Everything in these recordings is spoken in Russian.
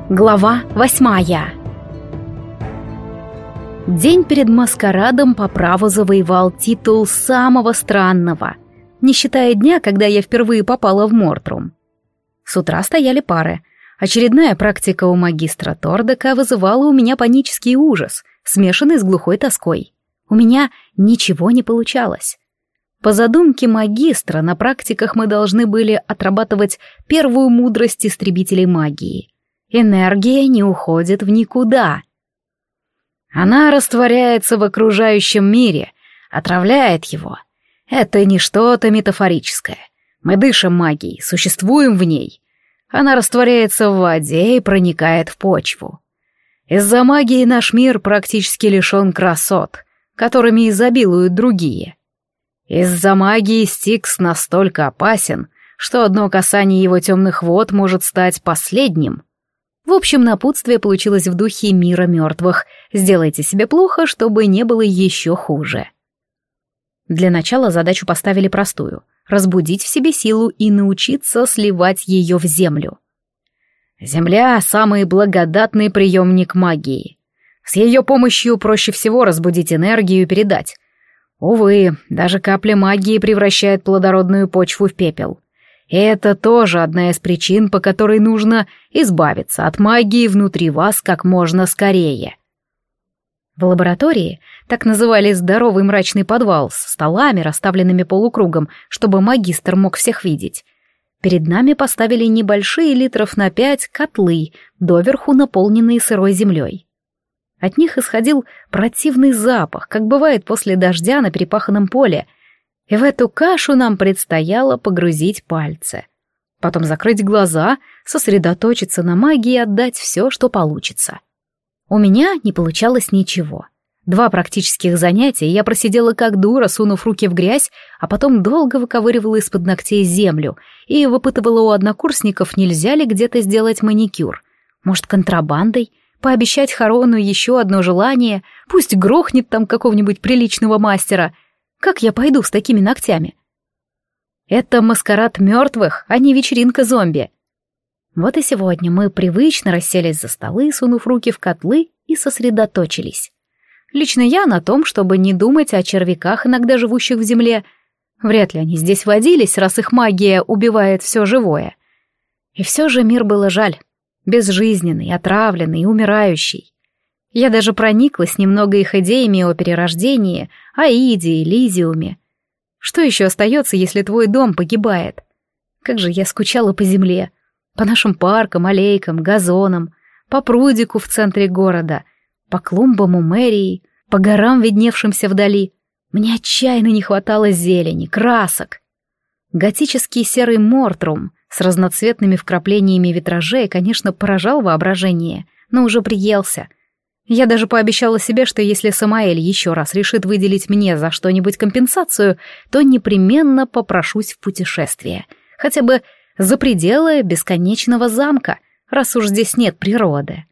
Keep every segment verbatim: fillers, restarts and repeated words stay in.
Глава восьмая. День перед маскарадом по праву завоевал титул самого странного, не считая дня, когда я впервые попала в Мортрум. С утра стояли пары. Очередная практика у магистра Тордека вызывала у меня панический ужас, смешанный с глухой тоской. У меня ничего не получалось. По задумке магистра, на практиках мы должны были отрабатывать первую мудрость истребителей магии. Энергия не уходит в никуда. Она растворяется в окружающем мире, отравляет его. Это не что-то метафорическое. Мы дышим магией, существуем в ней. Она растворяется в воде и проникает в почву. Из-за магии наш мир практически лишен красот, которыми изобилуют другие. Из-за магии Стикс настолько опасен, что одно касание его темных вод может стать последним. В общем, напутствие получилось в духе мира мертвых. Сделайте себе плохо, чтобы не было еще хуже. Для начала задачу поставили простую — разбудить в себе силу и научиться сливать ее в землю. Земля — самый благодатный приемник магии. С ее помощью проще всего разбудить энергию и передать. Увы, даже капля магии превращает плодородную почву в пепел. И это тоже одна из причин, по которой нужно избавиться от магии внутри вас как можно скорее. В лаборатории, так называли здоровый мрачный подвал с столами, расставленными полукругом, чтобы магистр мог всех видеть, перед нами поставили небольшие литров на пять котлы, доверху наполненные сырой землей. От них исходил противный запах, как бывает после дождя на перепаханном поле, и в эту кашу нам предстояло погрузить пальцы. Потом закрыть глаза, сосредоточиться на магии и отдать все, что получится. У меня не получалось ничего. Два практических занятия, я просидела как дура, сунув руки в грязь, а потом долго выковыривала из-под ногтей землю и выпытывала у однокурсников, нельзя ли где-то сделать маникюр. Может, контрабандой? Пообещать Харону еще одно желание, пусть грохнет там какого-нибудь приличного мастера. Как я пойду с такими ногтями? Это маскарад мертвых, а не вечеринка зомби. Вот и сегодня мы привычно расселись за столы, сунув руки в котлы, и сосредоточились. Лично я на том, чтобы не думать о червяках, иногда живущих в земле. Вряд ли они здесь водились, раз их магия убивает все живое. И все же мир было жаль. Безжизненный, отравленный и умирающий. Я даже прониклась немного их идеями о перерождении, Аиде, Элизиуме. Что еще остается, если твой дом погибает? Как же я скучала по земле, по нашим паркам, аллейкам, газонам, по прудику в центре города, по клумбам у мэрии, по горам, видневшимся вдали. Мне отчаянно не хватало зелени, красок. Готический серый Мортрум с разноцветными вкраплениями витражей, конечно, поражал воображение, но уже приелся. Я даже пообещала себе, что если Самаэль еще раз решит выделить мне за что-нибудь компенсацию, то непременно попрошусь в путешествие. Хотя бы за пределы бесконечного замка, раз уж здесь нет природы.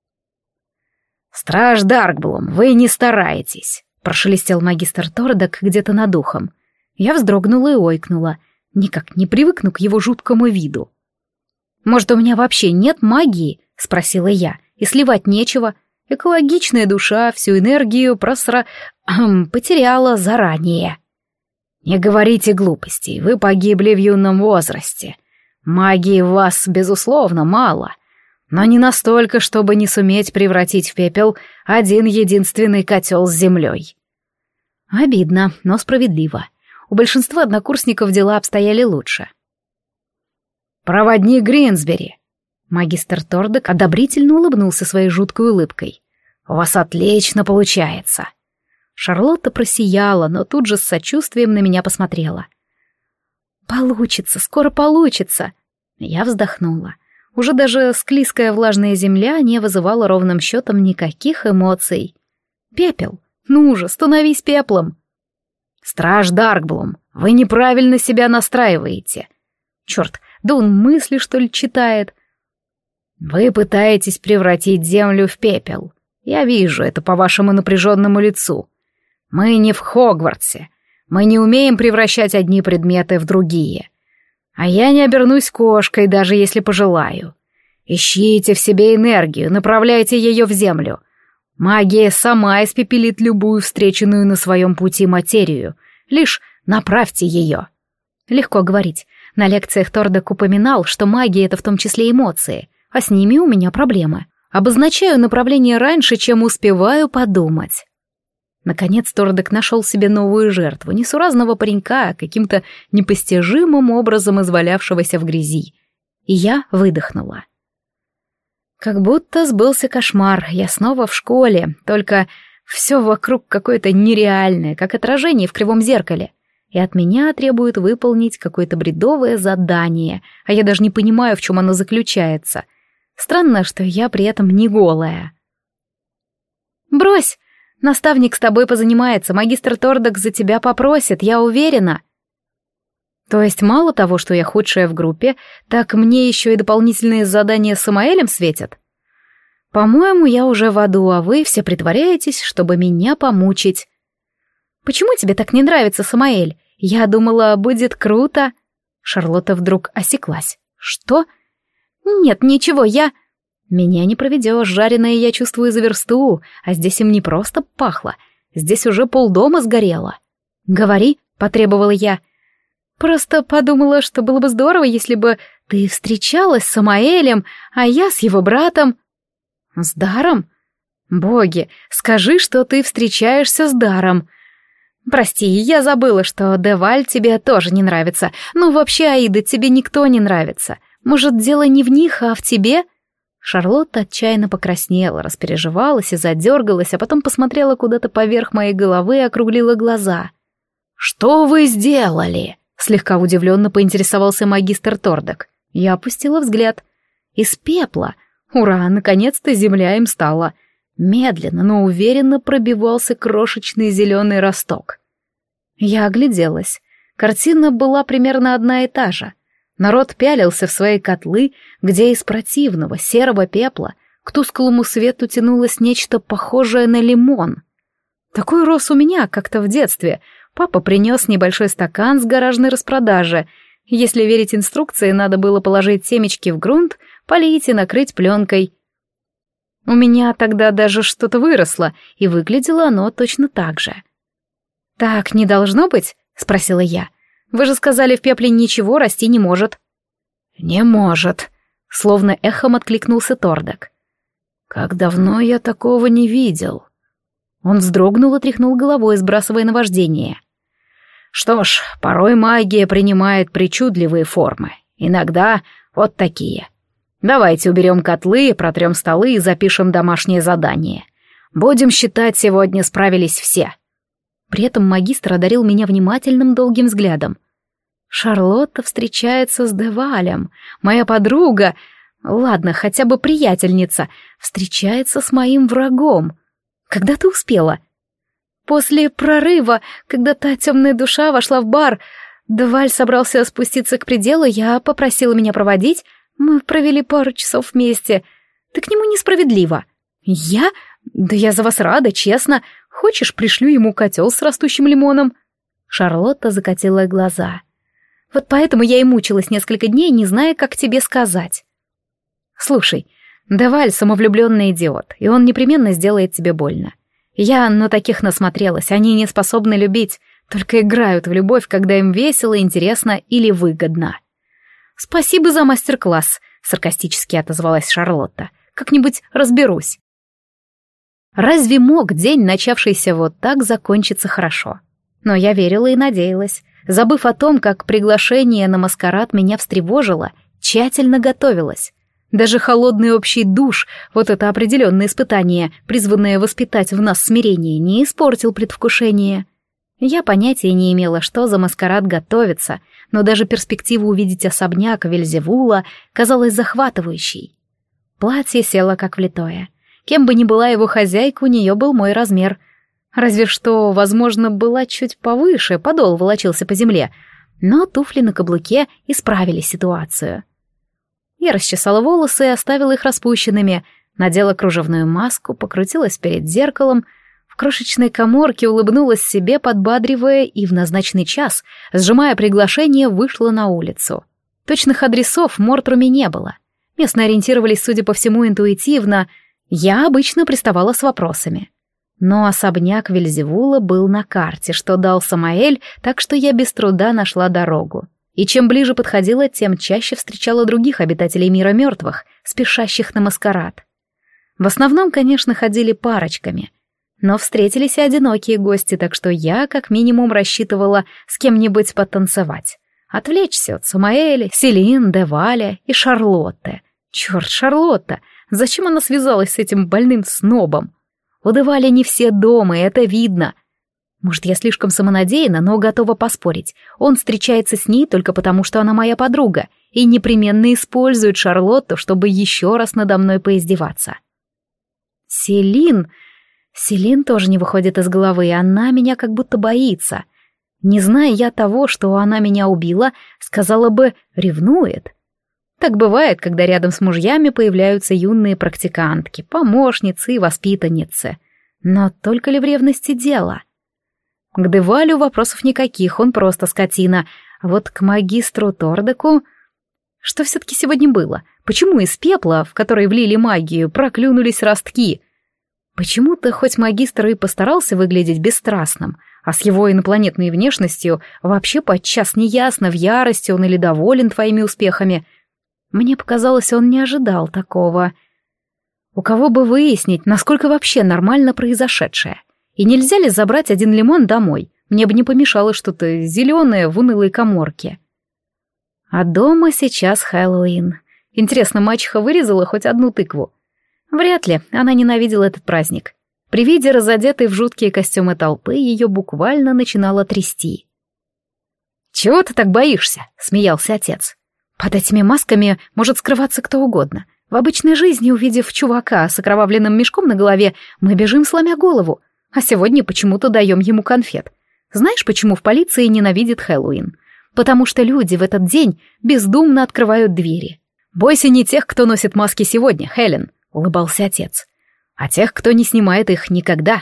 «Страж Даркблум, вы не стараетесь», — прошелестел магистр Тордек где-то над ухом. Я вздрогнула и ойкнула. Никак не привыкну к его жуткому виду. «Может, у меня вообще нет магии?» — спросила я. «И сливать нечего. Экологичная душа всю энергию просра... потеряла заранее». «Не говорите глупостей, вы погибли в юном возрасте. Магии в вас, безусловно, мало, но не настолько, чтобы не суметь превратить в пепел один единственный котел с землей». Обидно, но справедливо. У большинства однокурсников дела обстояли лучше. «Проводник Гринсбери!» Магистр Тордек одобрительно улыбнулся своей жуткой улыбкой. «У вас отлично получается!» Шарлотта просияла, но тут же с сочувствием на меня посмотрела. «Получится, скоро получится!» Я вздохнула. Уже даже склизкая влажная земля не вызывала ровным счетом никаких эмоций. «Пепел! Ну же, становись пеплом!» «Страж Даркблум, вы неправильно себя настраиваете. Черт, да он мысли, что ли, читает. Вы пытаетесь превратить землю в пепел. Я вижу это по вашему напряженному лицу. Мы не в Хогвартсе. Мы не умеем превращать одни предметы в другие. А я не обернусь кошкой, даже если пожелаю. Ищите в себе энергию, направляйте ее в землю. Магия сама испепелит любую встреченную на своем пути материю. Лишь направьте ее. Легко говорить. На лекциях Тордек упоминал, что магия — это в том числе эмоции, а с ними у меня проблемы. Обозначаю направление раньше, чем успеваю подумать. Наконец Тордек нашел себе новую жертву, несуразного паренька, каким-то непостижимым образом извалявшегося в грязи. И я выдохнула. Как будто сбылся кошмар, я снова в школе, только все вокруг какое-то нереальное, как отражение в кривом зеркале. И от меня требует выполнить какое-то бредовое задание, а я даже не понимаю, в чем оно заключается. Странно, что я при этом не голая. «Брось! Наставник с тобой позанимается, магистр Тордек за тебя попросит, я уверена». То есть мало того, что я худшая в группе, так мне еще и дополнительные задания с Самаэлем светят? По-моему, я уже в аду, а вы все притворяетесь, чтобы меня помучить. Почему тебе так не нравится Самаэль? Я думала, будет круто. Шарлотта вдруг осеклась. Что? Нет, ничего, я... Меня не проведешь, жареное я чувствую за версту, а здесь им не просто пахло, здесь уже полдома сгорело. Говори, потребовала я. Просто подумала, что было бы здорово, если бы ты встречалась с Самаэлем, а я с его братом. С Даром? Боги, скажи, что ты встречаешься с Даром. Прости, я забыла, что Деваль тебе тоже не нравится. Ну, вообще, Аида, тебе никто не нравится. Может, дело не в них, а в тебе? Шарлотта отчаянно покраснела, распереживалась и задергалась, а потом посмотрела куда-то поверх моей головы и округлила глаза. «Что вы сделали?» — слегка удивленно поинтересовался магистр Тордек. Я опустила взгляд. Из пепла. Ура, наконец-то земля им стала. Медленно, но уверенно пробивался крошечный зеленый росток. Я огляделась. Картина была примерно одна и та же. Народ пялился в свои котлы, где из противного серого пепла к тусклому свету тянулось нечто похожее на лимон. Такой рос у меня как-то в детстве. Папа принес небольшой стакан с гаражной распродажи. Если верить инструкции, надо было положить семечки в грунт, полить и накрыть пленкой. У меня тогда даже что-то выросло, и выглядело оно точно так же. «Так не должно быть?» — спросила я. «Вы же сказали, в пепле ничего расти не может». «Не может», — словно эхом откликнулся Тордек. «Как давно я такого не видел». Он вздрогнул и тряхнул головой, сбрасывая наваждение. «Что ж, порой магия принимает причудливые формы. Иногда вот такие. Давайте уберем котлы, протрем столы и запишем домашнее задание. Будем считать, сегодня справились все». При этом магистр одарил меня внимательным долгим взглядом. Шарлотта встречается с Девалем. Моя подруга, ладно, хотя бы приятельница, встречается с моим врагом. Когда ты успела? После прорыва, когда та темная душа вошла в бар, Деваль собрался спуститься к пределу, я попросила меня проводить. Мы провели пару часов вместе. Ты к нему несправедлива. Я? Да я за вас рада, честно. Хочешь, пришлю ему котел с растущим лимоном?» Шарлотта закатила глаза. «Вот поэтому я и мучилась несколько дней, не зная, как тебе сказать. Слушай, Деваль самовлюбленный идиот, и он непременно сделает тебе больно. Я на таких насмотрелась, они не способны любить, только играют в любовь, когда им весело, интересно или выгодно». «Спасибо за мастер-класс», — саркастически отозвалась Шарлотта. «Как-нибудь разберусь». Разве мог день, начавшийся вот так, закончиться хорошо? Но я верила и надеялась. Забыв о том, как приглашение на маскарад меня встревожило, тщательно готовилась. Даже холодный общий душ, вот это определенное испытание, призванное воспитать в нас смирение, не испортил предвкушение. Я понятия не имела, что за маскарад готовится, но даже перспектива увидеть особняк Вельзевула казалась захватывающей. Платье село как влитое. Кем бы ни была его хозяйка, у нее был мой размер. Разве что, возможно, была чуть повыше, подол волочился по земле, но туфли на каблуке исправили ситуацию. Я расчесала волосы и оставила их распущенными, надела кружевную маску, покрутилась перед зеркалом, в крошечной каморке улыбнулась себе, подбадривая, и в назначенный час, сжимая приглашение, вышла на улицу. Точных адресов в Мортруме не было. Местные ориентировались, судя по всему, интуитивно. Я обычно приставала с вопросами. Но особняк Вельзевула был на карте, что дал Самаэль, так что я без труда нашла дорогу. И чем ближе подходила, тем чаще встречала других обитателей мира мертвых, спешащих на маскарад. В основном, конечно, ходили парочками. Но встретились и одинокие гости, так что я, как минимум, рассчитывала с кем-нибудь потанцевать. Отвлечься от Самаэля, Селин, Деваля и Шарлотты. Черт, Шарлотта! Зачем она связалась с этим больным снобом? У Деваля не все дома, и это видно. Может, я слишком самонадеянна, но готова поспорить. Он встречается с ней только потому, что она моя подруга, и непременно использует Шарлотту, чтобы еще раз надо мной поиздеваться. Селин... Селин тоже не выходит из головы, она меня как будто боится. Не зная я того, что она меня убила, сказала бы, ревнует. Так бывает, когда рядом с мужьями появляются юные практикантки, помощницы и воспитанницы. Но только ли в ревности дело? К Девалю вопросов никаких, он просто скотина. А вот к магистру Тордеку... Что все-таки сегодня было? Почему из пепла, в который влили магию, проклюнулись ростки? Почему-то, хоть магистр и постарался выглядеть бесстрастным, а с его инопланетной внешностью вообще подчас неясно, в ярости он или доволен твоими успехами. Мне показалось, он не ожидал такого. У кого бы выяснить, насколько вообще нормально произошедшее? И нельзя ли забрать один лимон домой? Мне бы не помешало что-то зеленое в унылой каморке. А дома сейчас Хэллоуин. Интересно, мачеха вырезала хоть одну тыкву? Вряд ли, она ненавидела этот праздник. При виде разодетой в жуткие костюмы толпы ее буквально начинало трясти. «Чего ты так боишься?» — смеялся отец. «Под этими масками может скрываться кто угодно. В обычной жизни, увидев чувака с окровавленным мешком на голове, мы бежим, сломя голову, а сегодня почему-то даем ему конфет. Знаешь, почему в полиции ненавидят Хэллоуин? Потому что люди в этот день бездумно открывают двери. Бойся не тех, кто носит маски сегодня, Хелен», — улыбался отец, «а тех, кто не снимает их никогда».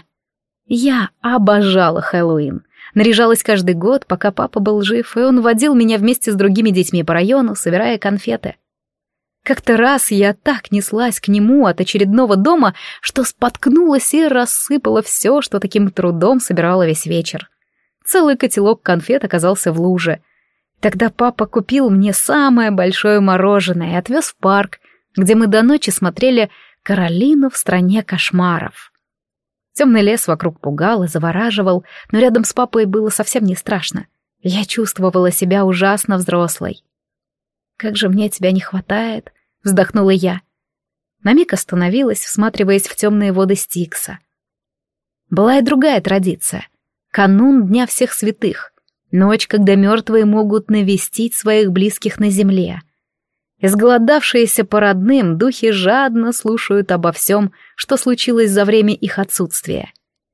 Я обожала Хэллоуин. Наряжалась каждый год, пока папа был жив, и он водил меня вместе с другими детьми по району, собирая конфеты. Как-то раз я так неслась к нему от очередного дома, что споткнулась и рассыпала все, что таким трудом собирала весь вечер. Целый котелок конфет оказался в луже. Тогда папа купил мне самое большое мороженое и отвез в парк, где мы до ночи смотрели «Каролину в стране кошмаров». Темный лес вокруг пугал и завораживал, но рядом с папой было совсем не страшно. Я чувствовала себя ужасно взрослой. «Как же мне тебя не хватает», — вздохнула я. На миг остановилась, всматриваясь в темные воды Стикса. Была и другая традиция. Канун Дня всех святых. Ночь, когда мертвые могут навестить своих близких на земле. Изголодавшиеся по родным, духи жадно слушают обо всем, что случилось за время их отсутствия.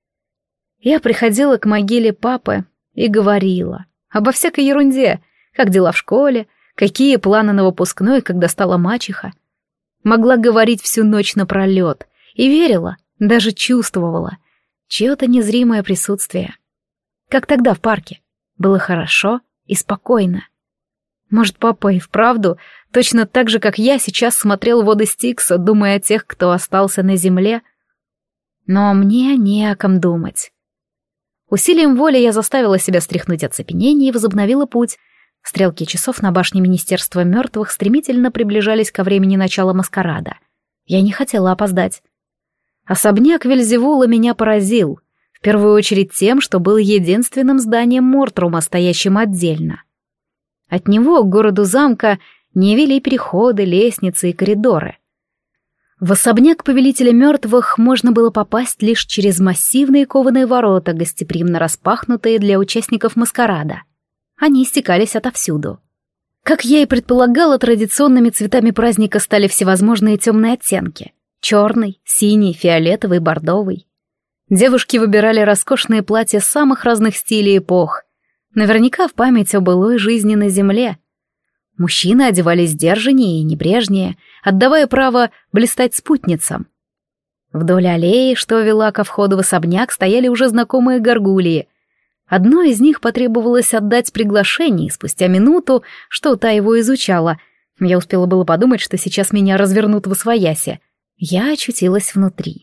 Я приходила к могиле папы и говорила обо всякой ерунде, как дела в школе, какие планы на выпускной, когда стала мачеха. Могла говорить всю ночь напролет и верила, даже чувствовала чье-то незримое присутствие. Как тогда в парке. Было хорошо и спокойно. Может, папа и вправду, точно так же, как я, сейчас смотрел воды Стикса, думая о тех, кто остался на земле? Но мне не о ком думать. Усилием воли я заставила себя стряхнуть оцепенение и возобновила путь. Стрелки часов на башне Министерства мертвых стремительно приближались ко времени начала маскарада. Я не хотела опоздать. Особняк Вельзевула меня поразил, в первую очередь тем, что был единственным зданием Мортрума, стоящим отдельно. От него к городу замка не вели переходы, лестницы и коридоры. В особняк повелителя мертвых можно было попасть лишь через массивные кованые ворота, гостеприимно распахнутые для участников маскарада. Они стекались отовсюду. Как я и предполагала, традиционными цветами праздника стали всевозможные темные оттенки. Черный, синий, фиолетовый, бордовый. Девушки выбирали роскошные платья самых разных стилей и эпох. Наверняка в память о былой жизни на земле. Мужчины одевались сдержаннее и небрежнее, отдавая право блистать спутницам. Вдоль аллеи, что вела ко входу в особняк, стояли уже знакомые горгульи. Одной из них потребовалось отдать приглашение, и спустя минуту, что та его изучала, Я успела было подумать, что сейчас меня развернут в освояси. Я очутилась внутри.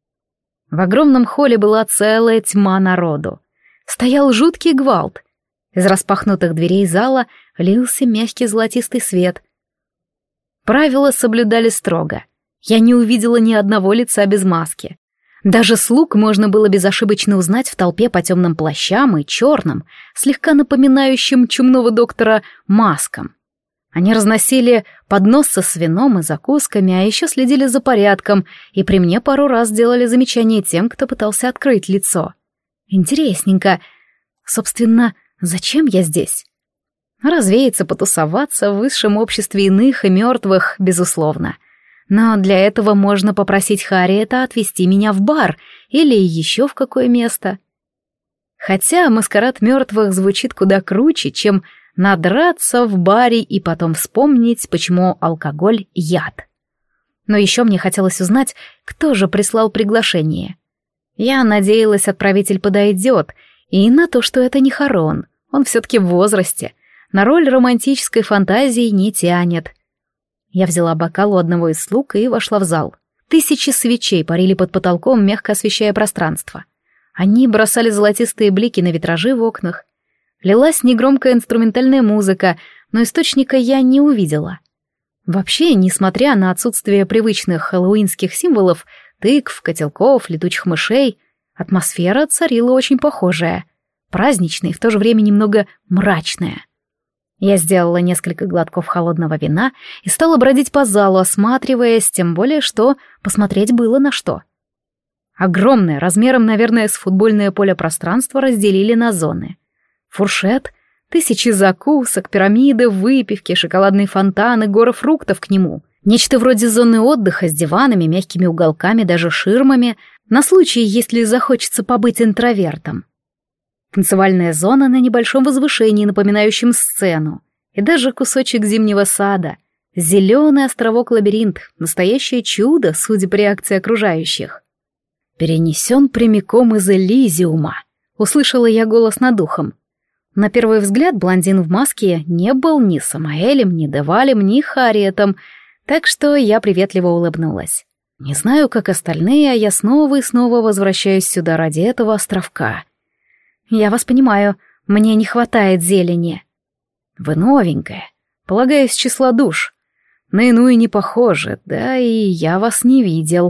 В огромном холле была целая тьма народу. Стоял жуткий гвалт. Из распахнутых дверей зала лился мягкий золотистый свет. Правила соблюдали строго. Я не увидела ни одного лица без маски. Даже слуг можно было безошибочно узнать в толпе по темным плащам и черным, слегка напоминающим чумного доктора, маскам. Они разносили подносы с вином и закусками, а еще следили за порядком, и при мне пару раз делали замечания тем, кто пытался открыть лицо. Интересненько. Собственно, зачем я здесь? Развеяться, потусоваться в высшем обществе иных и мертвых, безусловно. Но для этого можно попросить Харриета отвезти меня в бар или еще в какое место. Хотя маскарад мертвых звучит куда круче, чем надраться в баре и потом вспомнить, почему алкоголь — яд. Но еще мне хотелось узнать, кто же прислал приглашение. Я надеялась, отправитель подойдет, и на то, что это не Харон. Он все-таки в возрасте, на роль романтической фантазии не тянет. Я взяла бокал у одного из слуг и вошла в зал. Тысячи свечей парили под потолком, мягко освещая пространство. Они бросали золотистые блики на витражи в окнах. Лилась негромкая инструментальная музыка, но источника я не увидела. Вообще, несмотря на отсутствие привычных хэллоуинских символов, тыкв, котелков, летучих мышей, атмосфера царила очень похожая, праздничная и в то же время немного мрачная. Я сделала несколько глотков холодного вина и стала бродить по залу, осматриваясь, тем более, что посмотреть было на что. Огромное, размером, наверное, с футбольное поле пространство разделили на зоны. Фуршет, тысячи закусок, пирамиды, выпивки, шоколадные фонтаны, горы фруктов к нему. Нечто вроде зоны отдыха с диванами, мягкими уголками, даже ширмами, на случай, если захочется побыть интровертом. Танцевальная зона на небольшом возвышении, напоминающем сцену, и даже кусочек зимнего сада. Зеленый островок-лабиринт, настоящее чудо, судя по реакции окружающих. «Перенесен прямиком из Элизиума», — услышала я голос над ухом. На первый взгляд блондин в маске не был ни Самаэлем, ни Девалем, ни Харриетом, так что я приветливо улыбнулась. Не знаю, как остальные, а я снова и снова возвращаюсь сюда ради этого островка. Я вас понимаю, мне не хватает зелени. Вы новенькая, полагаю, из числа душ. На иную не похоже, да и я вас не видел.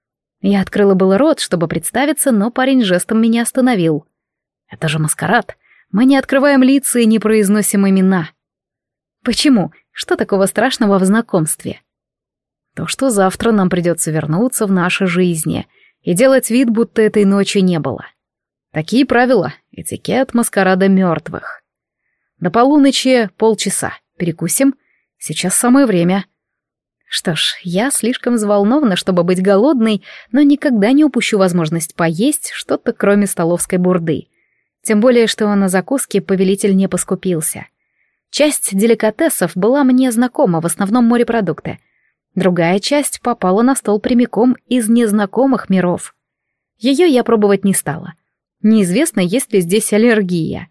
Я открыла было рот, чтобы представиться, но парень жестом меня остановил. Это же маскарад. Мы не открываем лица и не произносим имена. Почему? Что такого страшного в знакомстве? То, что завтра нам придется вернуться в наши жизни и делать вид, будто этой ночи не было. Такие правила, этикет маскарада мертвых. До полуночи полчаса. Перекусим. Сейчас самое время. Что ж, я слишком взволнована, чтобы быть голодной, но никогда не упущу возможность поесть что-то, кроме столовской бурды. Тем более, что на закуски повелитель не поскупился. Часть деликатесов была мне знакома, в основном морепродукты. Другая часть попала на стол прямиком из незнакомых миров. Ее я пробовать не стала. Неизвестно, есть ли здесь аллергия.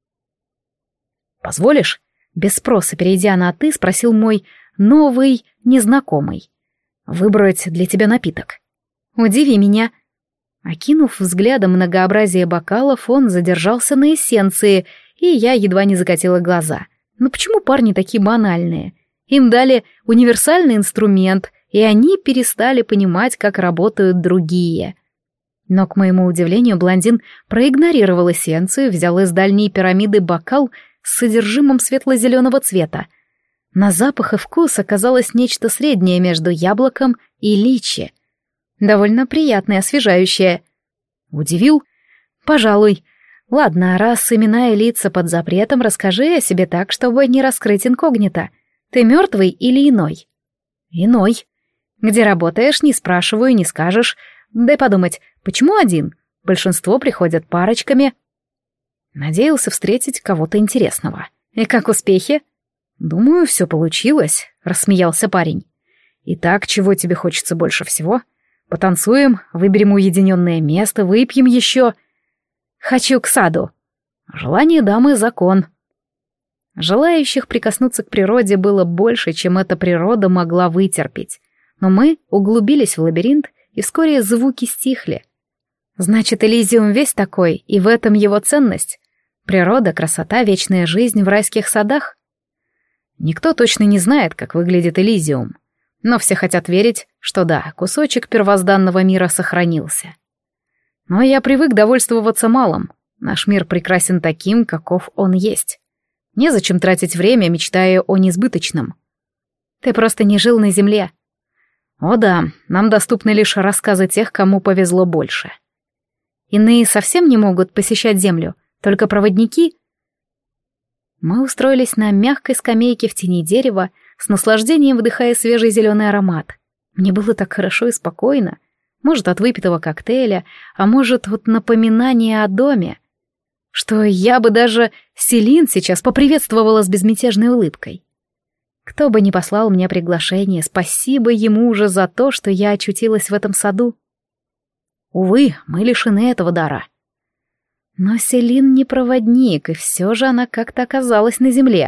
«Позволишь?» Без спроса, перейдя на «ты», спросил мой новый незнакомый. «Выбрать для тебя напиток». «Удиви меня». Окинув взглядом многообразие бокалов, он задержался на эссенции, и я едва не закатила глаза. Ну почему парни такие банальные? Им дали универсальный инструмент, и они перестали понимать, как работают другие. Но, к моему удивлению, блондин проигнорировал эссенцию, взял из дальней пирамиды бокал с содержимым светло-зеленого цвета. На запах и вкус оказалось нечто среднее между яблоком и личи. Довольно приятное, освежающее. Удивил? Пожалуй. Ладно, раз имена и лица под запретом, расскажи о себе так, чтобы не раскрыть инкогнито. Ты мертвый или иной? Иной. Где работаешь, не спрашиваю, не скажешь. Дай подумать, почему один? Большинство приходят парочками. Надеялся встретить кого-то интересного. И как успехи? Думаю, все получилось, рассмеялся парень. Итак, чего тебе хочется больше всего? Потанцуем, выберем уединенное место, выпьем еще. Хочу к саду. Желание дамы — закон. Желающих прикоснуться к природе было больше, чем эта природа могла вытерпеть. Но мы углубились в лабиринт, и вскоре звуки стихли. Значит, Элизиум весь такой, и в этом его ценность. Природа, красота, вечная жизнь в райских садах. Никто точно не знает, как выглядит Элизиум. Но все хотят верить, что да, кусочек первозданного мира сохранился. Но я привык довольствоваться малым. Наш мир прекрасен таким, каков он есть. Незачем тратить время, мечтая о несбыточном. Ты просто не жил на земле. О да, нам доступны лишь рассказы тех, кому повезло больше. Иные совсем не могут посещать землю, только проводники. Мы устроились на мягкой скамейке в тени дерева, с наслаждением вдыхая свежий зеленый аромат. Мне было так хорошо и спокойно. Может, от выпитого коктейля, а может, от напоминания о доме. Что я бы даже Селин сейчас поприветствовала с безмятежной улыбкой. Кто бы ни послал мне приглашение, спасибо ему уже за то, что я очутилась в этом саду. Увы, мы лишены этого дара. Но Селин не проводник, и все же она как-то оказалась на земле.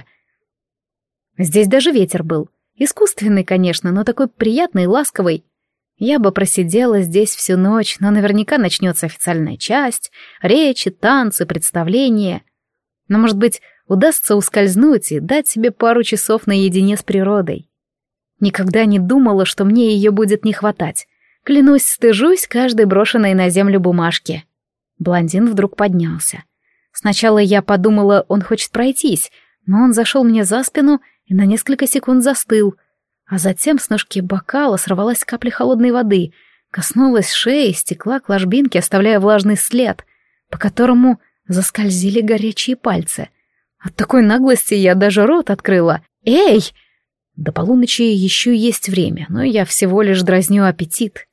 Здесь даже ветер был. Искусственный, конечно, но такой приятный и ласковый. Я бы просидела здесь всю ночь, но наверняка начнется официальная часть, речи, танцы, представления. Но, может быть, удастся ускользнуть и дать себе пару часов наедине с природой. Никогда не думала, что мне ее будет не хватать. Клянусь, стыжусь каждой брошенной на землю бумажки. Блондин вдруг поднялся. Сначала я подумала, он хочет пройтись, но он зашел мне за спину и на несколько секунд застыл, а затем с ножки бокала сорвалась капля холодной воды, коснулась шеи, стекла к ложбинке, оставляя влажный след, по которому заскользили горячие пальцы. От такой наглости я даже рот открыла. «Эй!» До полуночи еще есть время, но я всего лишь дразню аппетит.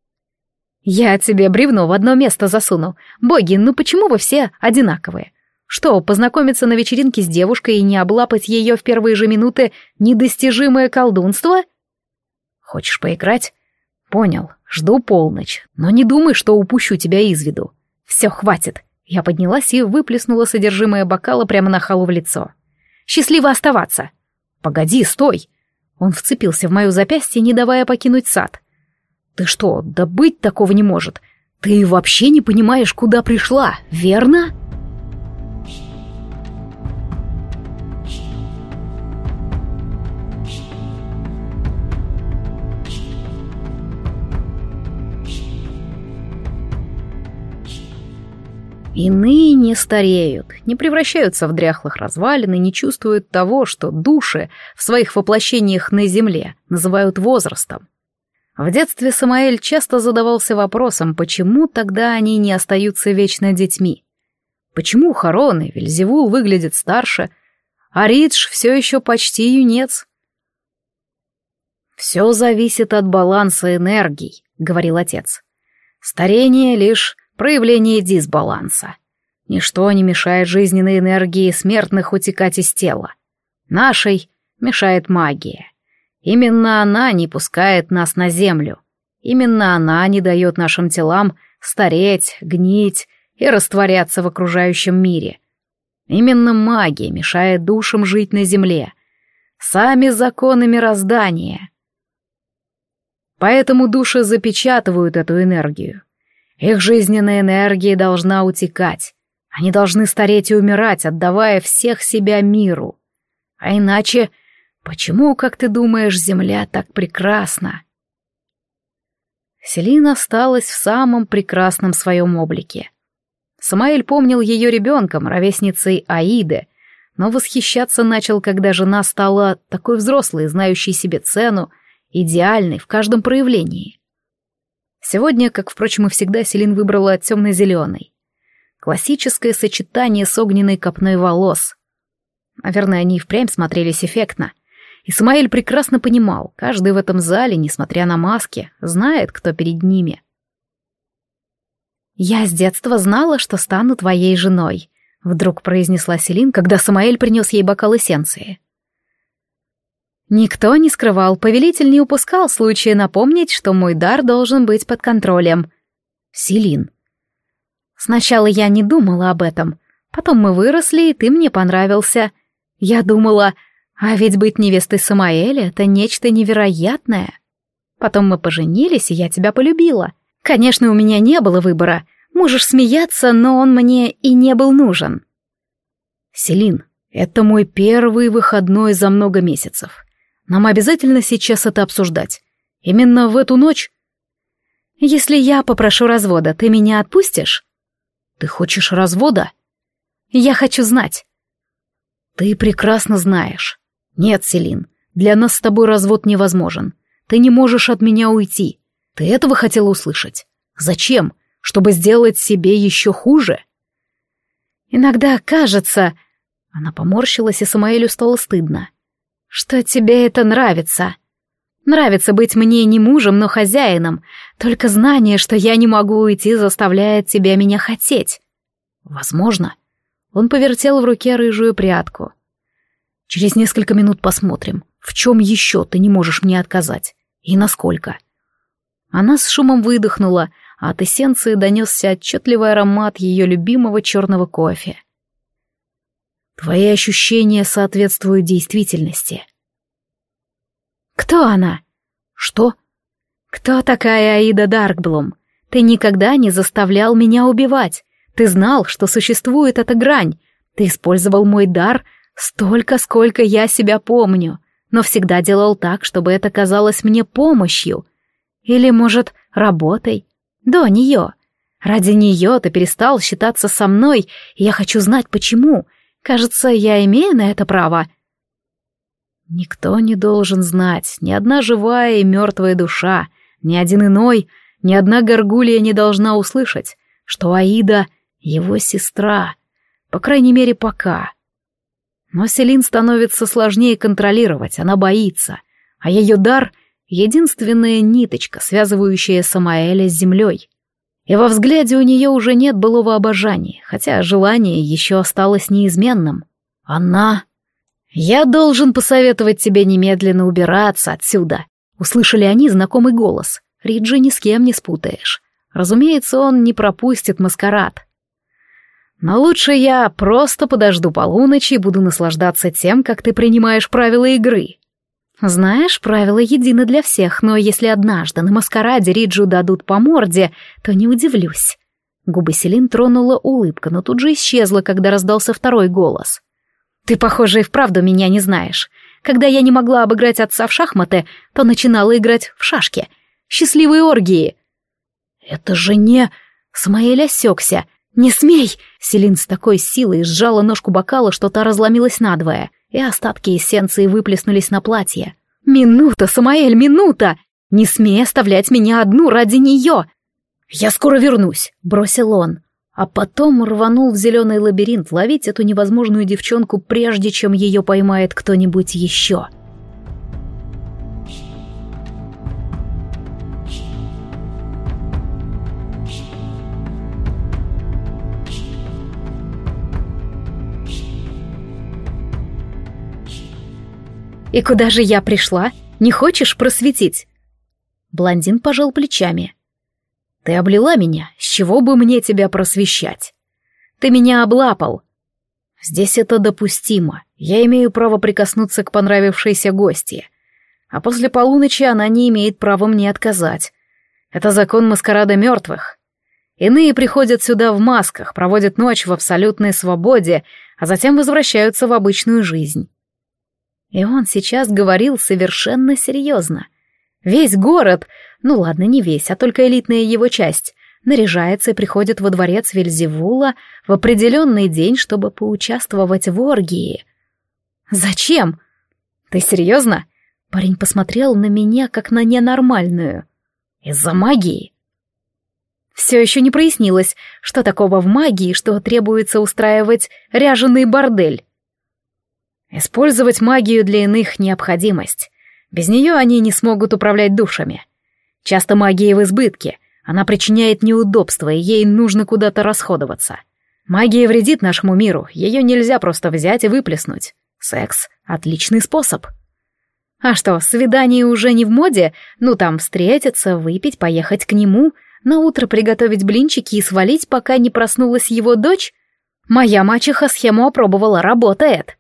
«Я тебе бревно в одно место засуну. Боги, ну почему вы все одинаковые? Что, познакомиться на вечеринке с девушкой и не облапать ее в первые же минуты — недостижимое колдунство? Хочешь поиграть? Понял, жду полночь, но не думай, что упущу тебя из виду. Все, хватит». Я поднялась и выплеснула содержимое бокала прямо на Халу в лицо. «Счастливо оставаться!» «Погоди, стой!» Он вцепился в мое запястье, не давая покинуть сад. «Ты что, да быть такого не может! Ты вообще не понимаешь, куда пришла, верно?» Иные не стареют, не превращаются в дряхлых развалин и не чувствуют того, что души в своих воплощениях на земле называют возрастом. В детстве Самаэль часто задавался вопросом, почему тогда они не остаются вечно детьми. Почему Харон и Вельзевул выглядят старше, а Ридж все еще почти юнец? «Все зависит от баланса энергий», — говорил отец. «Старение — лишь проявление дисбаланса. Ничто не мешает жизненной энергии смертных утекать из тела. Нашей мешает магия. Именно она не пускает нас на землю. Именно она не дает нашим телам стареть, гнить и растворяться в окружающем мире. Именно магия мешает душам жить на земле. Сами законы мироздания. Поэтому души запечатывают эту энергию. Их жизненная энергия должна утекать. Они должны стареть и умирать, отдавая всех себя миру. А иначе, почему, как ты думаешь, земля так прекрасна? Селин осталась в самом прекрасном своем облике. Самаэль помнил ее ребенком, ровесницей Аиды, но восхищаться начал, когда жена стала такой взрослой, знающей себе цену, идеальной в каждом проявлении. Сегодня, как, впрочем, и всегда, Селин выбрала темно-зеленый. Классическое сочетание с огненной копной волос. Наверное, они и впрямь смотрелись эффектно. И Самаэль прекрасно понимал, каждый в этом зале, несмотря на маски, знает, кто перед ними. «Я с детства знала, что стану твоей женой», — вдруг произнесла Селин, когда Самаэль принес ей бокал эссенции. Никто не скрывал, повелитель не упускал случая напомнить, что мой дар должен быть под контролем. Селин. Сначала я не думала об этом, потом мы выросли, и ты мне понравился. Я думала, а ведь быть невестой Самаэля — это нечто невероятное. Потом мы поженились, и я тебя полюбила. Конечно, у меня не было выбора. Можешь смеяться, но он мне и не был нужен. Селин, это мой первый выходной за много месяцев. Нам обязательно сейчас это обсуждать. Именно в эту ночь? Если я попрошу развода, ты меня отпустишь? Ты хочешь развода? Я хочу знать. Ты прекрасно знаешь. Нет, Селин, для нас с тобой развод невозможен. Ты не можешь от меня уйти. Ты этого хотела услышать? Зачем? Чтобы сделать себе еще хуже? Иногда кажется... Она поморщилась, и Самаэлю стало стыдно. Что тебе это нравится? Нравится быть мне не мужем, но хозяином. Только знание, что я не могу уйти, заставляет тебя меня хотеть. Возможно. Он повертел в руке рыжую прядку. Через несколько минут посмотрим, в чем еще ты не можешь мне отказать. И насколько. Она с шумом выдохнула, а от эссенции донесся отчетливый аромат ее любимого черного кофе. Твои ощущения соответствуют действительности. Кто она? Что? Кто такая Аида Даркблум? Ты никогда не заставлял меня убивать. Ты знал, что существует эта грань. Ты использовал мой дар столько, сколько я себя помню, но всегда делал так, чтобы это казалось мне помощью. Или, может, работой? До нее. Ради нее ты перестал считаться со мной, и я хочу знать, почему. Кажется, я имею на это право. Никто не должен знать, ни одна живая и мертвая душа, ни один иной, ни одна горгулья не должна услышать, что Аида — его сестра, по крайней мере, пока. Но Селин становится сложнее контролировать, она боится, а ее дар — единственная ниточка, связывающая Самаэля с землей. И во взгляде у нее уже нет былого обожания, хотя желание еще осталось неизменным. Она... «Я должен посоветовать тебе немедленно убираться отсюда», — услышали они знакомый голос. Риджи ни с кем не спутаешь. Разумеется, он не пропустит маскарад. Но лучше я просто подожду полуночи и буду наслаждаться тем, как ты принимаешь правила игры. Знаешь, правила едины для всех, но если однажды на маскараде Риджу дадут по морде, то не удивлюсь. Губы Селин тронула улыбка, но тут же исчезла, когда раздался второй голос. Ты, похоже, и вправду меня не знаешь. Когда я не могла обыграть отца в шахматы, то начинала играть в шашки. Счастливые оргии. Это же не... Самаэль осекся. «Не смей!» Селин с такой силой сжала ножку бокала, что та разломилась надвое, и остатки эссенции выплеснулись на платье. «Минута, Самаэль, минута! Не смей оставлять меня одну ради нее!» «Я скоро вернусь», — бросил он, а потом рванул в зеленый лабиринт ловить эту невозможную девчонку, прежде чем ее поймает кто-нибудь еще. «И куда же я пришла? Не хочешь просветить?» Блондин пожал плечами. «Ты облила меня, с чего бы мне тебя просвещать? Ты меня облапал. Здесь это допустимо, я имею право прикоснуться к понравившейся гостье, а после полуночи она не имеет права мне отказать. Это закон маскарада мертвых. Иные приходят сюда в масках, проводят ночь в абсолютной свободе, а затем возвращаются в обычную жизнь». И он сейчас говорил совершенно серьезно. Весь город, ну ладно, не весь, а только элитная его часть, наряжается и приходит во дворец Вельзевула в определенный день, чтобы поучаствовать в оргии. «Зачем? Ты серьезно?» Парень посмотрел на меня, как на ненормальную. «Из-за магии?» Все еще не прояснилось, что такого в магии, что требуется устраивать ряженый бордель. Использовать магию для иных — необходимость. Без нее они не смогут управлять душами. Часто магия в избытке, она причиняет неудобства, и ей нужно куда-то расходоваться. Магия вредит нашему миру, ее нельзя просто взять и выплеснуть. Секс — отличный способ. А что, свидание уже не в моде? Ну там встретиться, выпить, поехать к нему, на утро приготовить блинчики и свалить, пока не проснулась его дочь? Моя мачеха схему опробовала, работает.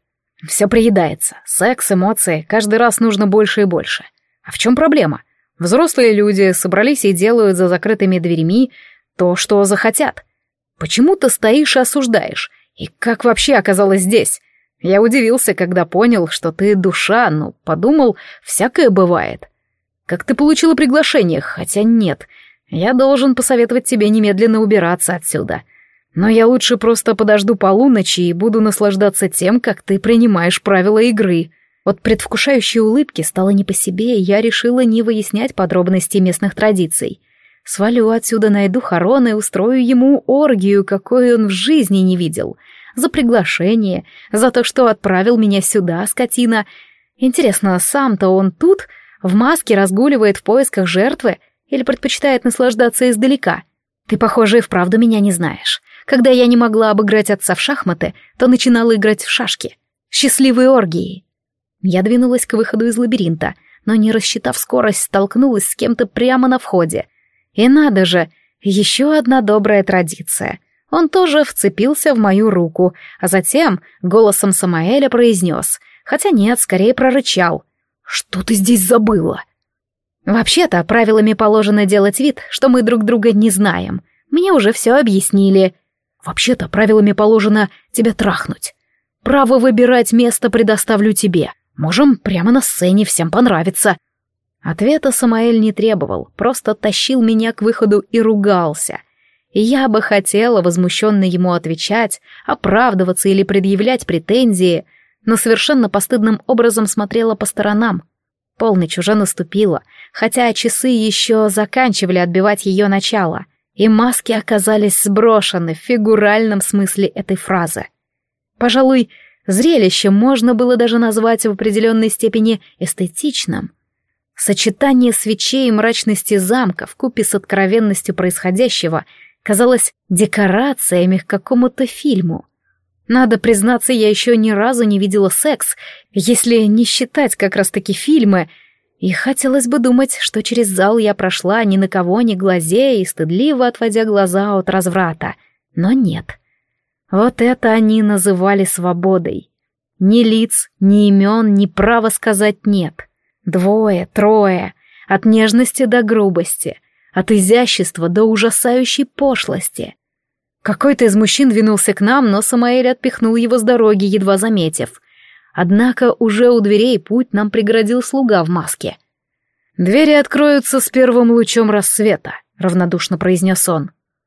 Все приедается. Секс, эмоции, каждый раз нужно больше и больше. А в чем проблема? Взрослые люди собрались и делают за закрытыми дверьми то, что захотят. Почему ты стоишь и осуждаешь? И как вообще оказалась здесь? Я удивился, когда понял, что ты душа, но подумал, всякое бывает. Как ты получила приглашение? Хотя нет, я должен посоветовать тебе немедленно убираться отсюда. Но я лучше просто подожду полуночи и буду наслаждаться тем, как ты принимаешь правила игры. От предвкушающей улыбки стало не по себе, и я решила не выяснять подробности местных традиций. Свалю отсюда, найду Харона и устрою ему оргию, какой он в жизни не видел. За приглашение, за то, что отправил меня сюда, скотина. Интересно, сам-то он тут, в маске разгуливает в поисках жертвы или предпочитает наслаждаться издалека? Ты, похоже, и вправду меня не знаешь. Когда я не могла обыграть отца в шахматы, то начинала играть в шашки. Счастливые оргии. Я двинулась к выходу из лабиринта, но, не рассчитав скорость, столкнулась с кем-то прямо на входе. И надо же, еще одна добрая традиция. Он тоже вцепился в мою руку, а затем голосом Самаэля произнес, хотя нет, скорее прорычал. «Что ты здесь забыла?» «Вообще-то правилами положено делать вид, что мы друг друга не знаем. Мне уже все объяснили. Вообще-то правилами положено тебя трахнуть. Право выбирать место предоставлю тебе. Можем прямо на сцене, всем понравится». Ответа Самаэль не требовал, просто тащил меня к выходу и ругался. И я бы хотела возмущенно ему отвечать, оправдываться или предъявлять претензии, но совершенно постыдным образом смотрела по сторонам. Полночь уже наступила, хотя часы еще заканчивали отбивать ее начало, и маски оказались сброшены в фигуральном смысле этой фразы. Пожалуй, зрелище можно было даже назвать в определенной степени эстетичным. Сочетание свечей и мрачности замка вкупе с откровенностью происходящего казалось декорациями к какому-то фильму. Надо признаться, я еще ни разу не видела секс, если не считать как раз-таки фильмы, и хотелось бы думать, что через зал я прошла ни на кого не глазея и стыдливо отводя глаза от разврата. Но нет. Вот это они называли свободой. Ни лиц, ни имен, ни права сказать «нет». Двое, трое, от нежности до грубости, от изящества до ужасающей пошлости. Какой-то из мужчин двинулся к нам, но Самаэль отпихнул его с дороги, едва заметив. Однако уже у дверей путь нам преградил слуга в маске. «Двери откроются с первым лучом рассвета», — равнодушно произнес он.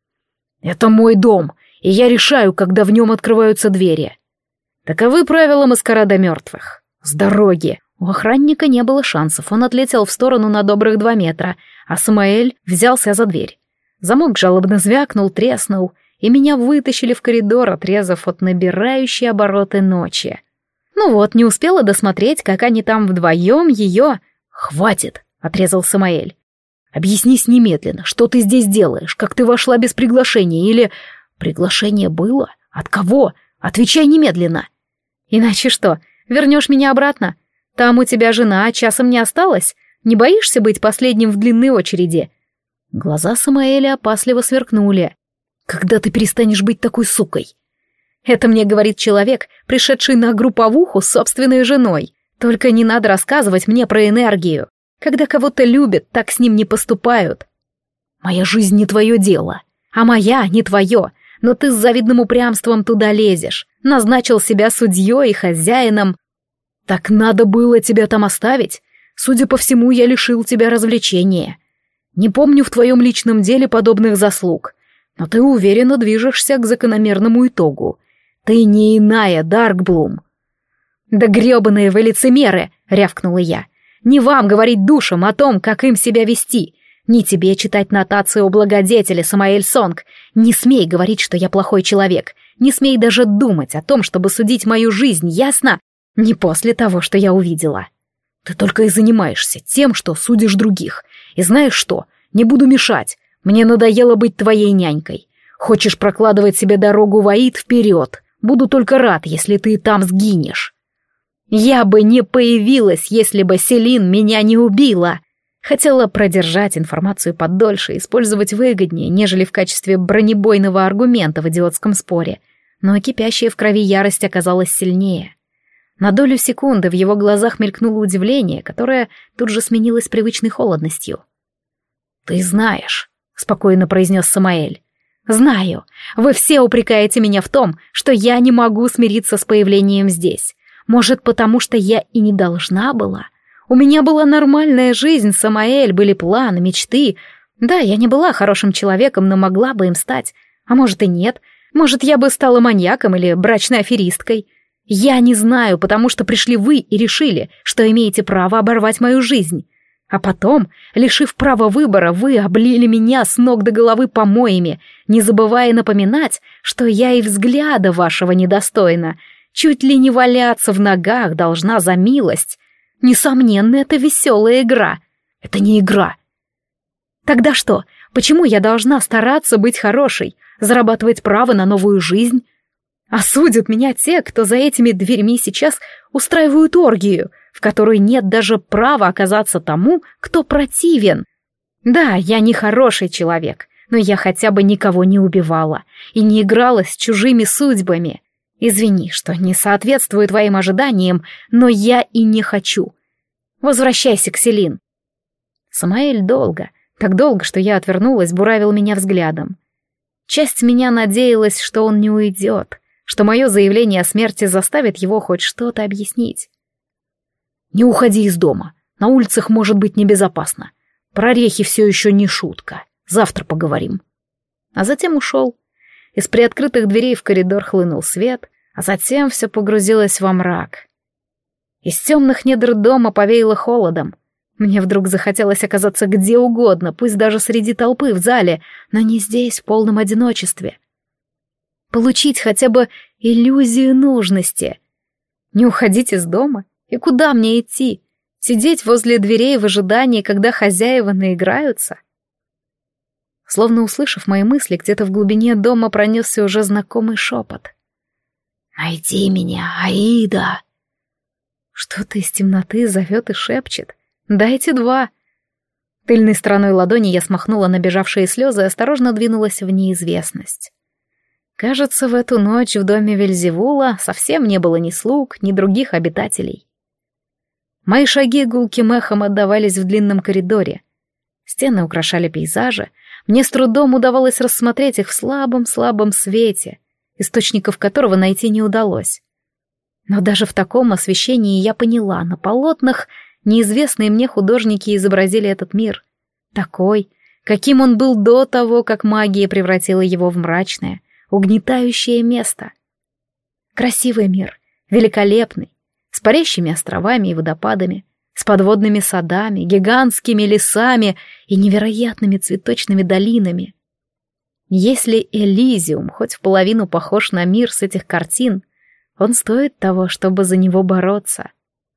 «Это мой дом, и я решаю, когда в нем открываются двери. Таковы правила маскарада мертвых. С дороги!» У охранника не было шансов, он отлетел в сторону на добрых два метра, а Самаэль взялся за дверь. Замок жалобно звякнул, треснул, и меня вытащили в коридор, отрезав от набирающей обороты ночи. Ну вот, не успела досмотреть, как они там вдвоем ее... «Хватит!» — отрезал Самаэль. «Объяснись немедленно, что ты здесь делаешь, как ты вошла без приглашения, или... Приглашение было? От кого? Отвечай немедленно!» «Иначе что, вернешь меня обратно? Там у тебя жена, часом не осталось? Не боишься быть последним в длинной очереди?» Глаза Самаэля опасливо сверкнули. «Когда ты перестанешь быть такой сукой?» «Это мне говорит человек, пришедший на групповуху с собственной женой. Только не надо рассказывать мне про энергию. Когда кого-то любят, так с ним не поступают». «Моя жизнь не твое дело, а моя не твое. Но ты с завидным упрямством туда лезешь. Назначил себя судьей и хозяином. Так надо было тебя там оставить. Судя по всему, я лишил тебя развлечения. Не помню в твоем личном деле подобных заслуг, но ты уверенно движешься к закономерному итогу. Ты не иная, Даркблум». «Да грёбаные вы лицемеры!» — рявкнула я. «Не вам говорить душам о том, как им себя вести. Не тебе читать нотации о благодетеле, Самаэль Сонг. Не смей говорить, что я плохой человек. Не смей даже думать о том, чтобы судить мою жизнь, ясно? Не после того, что я увидела. Ты только и занимаешься тем, что судишь других. И знаешь что? Не буду мешать. Мне надоело быть твоей нянькой. Хочешь прокладывать себе дорогу в Аид — вперед. Буду только рад, если ты там сгинешь». «Я бы не появилась, если бы Селин меня не убила». Хотела продержать информацию подольше, использовать выгоднее, нежели в качестве бронебойного аргумента в идиотском споре. Но кипящая в крови ярость оказалась сильнее. На долю секунды в его глазах мелькнуло удивление, которое тут же сменилось привычной холодностью. «Ты знаешь», — спокойно произнес Самаэль. «Знаю. Вы все упрекаете меня в том, что я не могу смириться с появлением здесь. Может, потому что я и не должна была? У меня была нормальная жизнь, Самаэль, были планы, мечты. Да, я не была хорошим человеком, но могла бы им стать. А может и нет. Может, я бы стала маньяком или брачной аферисткой. Я не знаю, потому что пришли вы и решили, что имеете право оборвать мою жизнь. А потом, лишив права выбора, вы облили меня с ног до головы помоями, не забывая напоминать, что я и взгляда вашего недостойна, чуть ли не валяться в ногах должна за милость. Несомненно, это веселая игра. Это не игра. Тогда что, почему я должна стараться быть хорошей, зарабатывать право на новую жизнь? Осудят меня те, кто за этими дверьми сейчас устраивают оргию, в которой нет даже права оказаться тому, кто противен. Да, я не хороший человек, но я хотя бы никого не убивала и не играла с чужими судьбами. Извини, что не соответствую твоим ожиданиям, но я и не хочу. Возвращайся к Селин. Самаэль долго, так долго, что я отвернулась, буравил меня взглядом. Часть меня надеялась, что он не уйдет, что мое заявление о смерти заставит его хоть что-то объяснить. «Не уходи из дома, на улицах может быть небезопасно. Прорехи все еще не шутка, завтра поговорим». А затем ушел. Из приоткрытых дверей в коридор хлынул свет, а затем все погрузилось во мрак. Из темных недр дома повеяло холодом. Мне вдруг захотелось оказаться где угодно, пусть даже среди толпы в зале, но не здесь, в полном одиночестве. Получить хотя бы иллюзию нужности. Не уходить из дома? И куда мне идти? Сидеть возле дверей в ожидании, когда хозяева наиграются? Словно услышав мои мысли, где-то в глубине дома пронесся уже знакомый шепот. «Найди меня, Аида!» Что-то из темноты зовет и шепчет. «Дайте два!» Тыльной стороной ладони я смахнула набежавшие слезы и осторожно двинулась в неизвестность. Кажется, в эту ночь в доме Вельзевула совсем не было ни слуг, ни других обитателей. Мои шаги гулким эхом отдавались в длинном коридоре. Стены украшали пейзажи, мне с трудом удавалось рассмотреть их в слабом-слабом свете, источников которого найти не удалось. Но даже в таком освещении я поняла, на полотнах неизвестные мне художники изобразили этот мир. Такой, каким он был до того, как магия превратила его в мрачное, угнетающее место. Красивый мир, великолепный, с парящими островами и водопадами, с подводными садами, гигантскими лесами и невероятными цветочными долинами. Если Элизиум хоть в половину похож на мир с этих картин, он стоит того, чтобы за него бороться.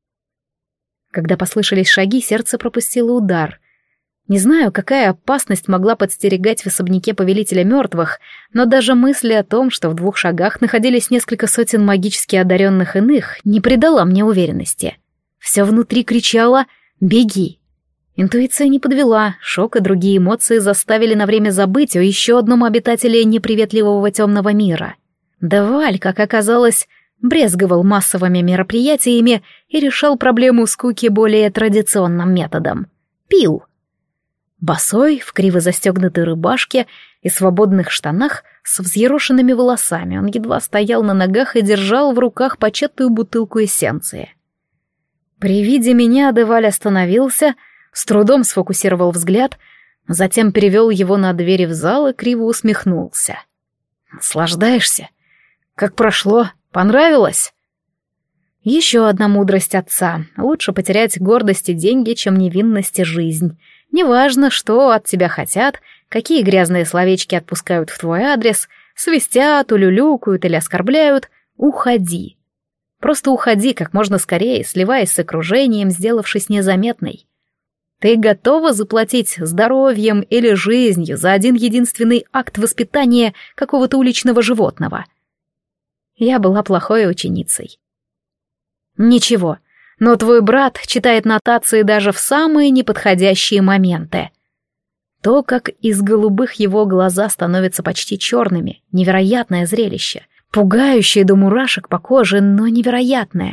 Когда послышались шаги, сердце пропустило удар. Не знаю, какая опасность могла подстерегать в особняке повелителя мертвых, но даже мысли о том, что в двух шагах находились несколько сотен магически одаренных иных, не придала мне уверенности. Все внутри кричало «Беги!». Интуиция не подвела, шок и другие эмоции заставили на время забыть о еще одном обитателе неприветливого темного мира. Даваль, как оказалось, брезговал массовыми мероприятиями и решал проблему скуки более традиционным методом — пил. Босой, в криво застегнутой рубашке и свободных штанах с взъерошенными волосами, он едва стоял на ногах и держал в руках початую бутылку эссенции. При виде меня Деваль остановился, с трудом сфокусировал взгляд, затем перевел его на двери в зал и криво усмехнулся. «Наслаждаешься? Как прошло? Понравилось?» Еще одна мудрость отца. Лучше потерять гордость и деньги, чем невинность и жизнь. Неважно, что от тебя хотят, какие грязные словечки отпускают в твой адрес, свистят, улюлюкают или оскорбляют, уходи. Просто уходи как можно скорее, сливаясь с окружением, сделавшись незаметной. Ты готова заплатить здоровьем или жизнью за один единственный акт воспитания какого-то уличного животного? Я была плохой ученицей. Ничего, но твой брат читает нотации даже в самые неподходящие моменты. То, как из голубых его глаза становятся почти черными, невероятное зрелище, пугающее до мурашек по коже, но невероятное.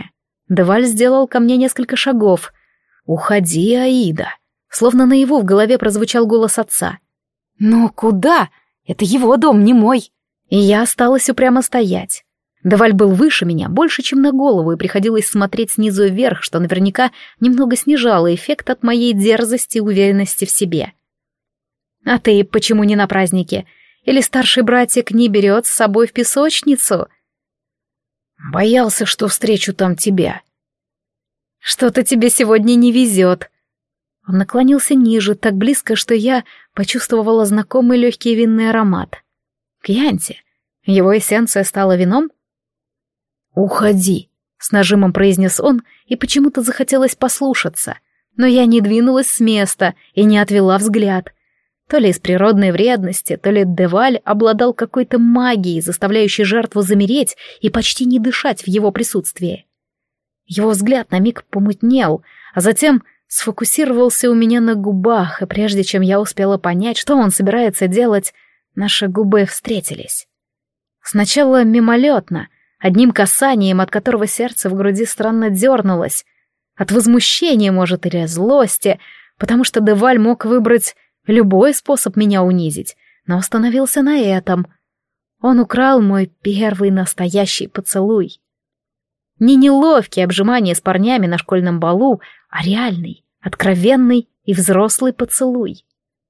Деваль сделал ко мне несколько шагов. «Уходи, Аида!» Словно наяву в голове прозвучал голос отца. «Ну куда? Это его дом, не мой!» И я осталась упрямо стоять. Деваль был выше меня, больше, чем на голову, и приходилось смотреть снизу вверх, что наверняка немного снижало эффект от моей дерзости и уверенности в себе. «А ты почему не на празднике? Или старший братик не берет с собой в песочницу?» «Боялся, что встречу там тебя». «Что-то тебе сегодня не везет». Он наклонился ниже, так близко, что я почувствовала знакомый легкий винный аромат. Кьянти. Его эссенция стала вином? «Уходи», — с нажимом произнес он, и почему-то захотелось послушаться. Но я не двинулась с места и не отвела взгляд. То ли из природной вредности, то ли Деваль обладал какой-то магией, заставляющей жертву замереть и почти не дышать в его присутствии. Его взгляд на миг помутнел, а затем сфокусировался у меня на губах, и прежде чем я успела понять, что он собирается делать, наши губы встретились. Сначала мимолетно, одним касанием, от которого сердце в груди странно дернулось. От возмущения, может, или злости, потому что Деваль мог выбрать любой способ меня унизить, но остановился на этом. Он украл мой первый настоящий поцелуй. Не неловкие обжимания с парнями на школьном балу, а реальный, откровенный и взрослый поцелуй.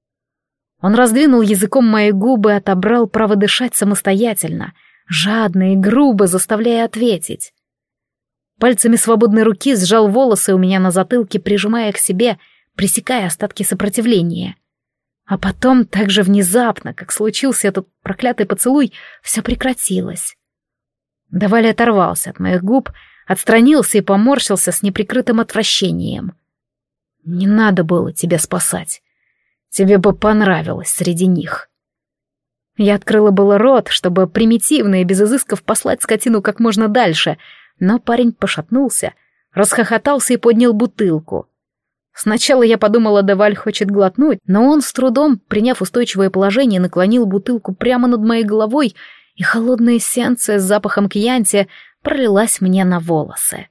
Он раздвинул языком мои губы и отобрал право дышать самостоятельно, жадно и грубо заставляя ответить. Пальцами свободной руки сжал волосы у меня на затылке, прижимая к себе, пресекая остатки сопротивления. А потом, так же внезапно, как случился этот проклятый поцелуй, все прекратилось. Деваль оторвался от моих губ, отстранился и поморщился с неприкрытым отвращением. «Не надо было тебя спасать. Тебе бы понравилось среди них». Я открыла было рот, чтобы примитивно и без изысков послать скотину как можно дальше, но парень пошатнулся, расхохотался и поднял бутылку. Сначала я подумала, Деваль хочет глотнуть, но он с трудом, приняв устойчивое положение, наклонил бутылку прямо над моей головой, и холодная эссенция с запахом кьянти пролилась мне на волосы.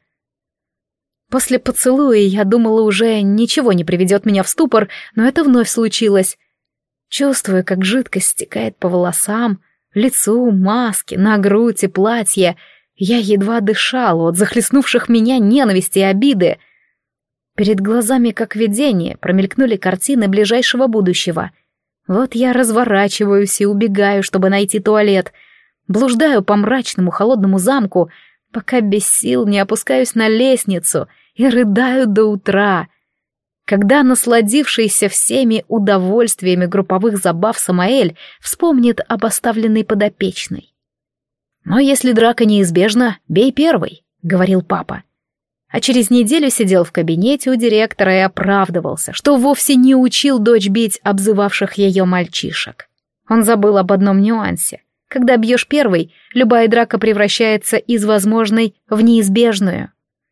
После поцелуя я думала, уже ничего не приведет меня в ступор, но это вновь случилось. Чувствуя, как жидкость стекает по волосам, лицу, маске, на грудь и платье, я едва дышала от захлестнувших меня ненависти и обиды. Перед глазами, как видение, промелькнули картины ближайшего будущего. Вот я разворачиваюсь и убегаю, чтобы найти туалет, блуждаю по мрачному холодному замку, пока без сил не опускаюсь на лестницу и рыдаю до утра. Когда насладившийся всеми удовольствиями групповых забав Самаэль вспомнит об оставленной подопечной. «Но если драка неизбежна, бей первый», — говорил папа. А через неделю сидел в кабинете у директора и оправдывался, что вовсе не учил дочь бить обзывавших ее мальчишек. Он забыл об одном нюансе. Когда бьешь первый, любая драка превращается из возможной в неизбежную.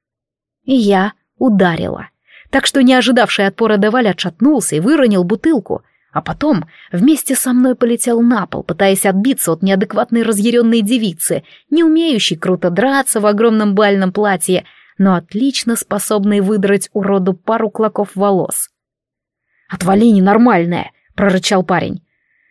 И я ударила. Так что не ожидавший отпора Деваль отшатнулся и выронил бутылку, а потом вместе со мной полетел на пол, пытаясь отбиться от неадекватной разъяренной девицы, не умеющей круто драться в огромном бальном платье, но отлично способной выдрать уроду пару клоков волос. «Отвали, ненормальная!» — прорычал парень.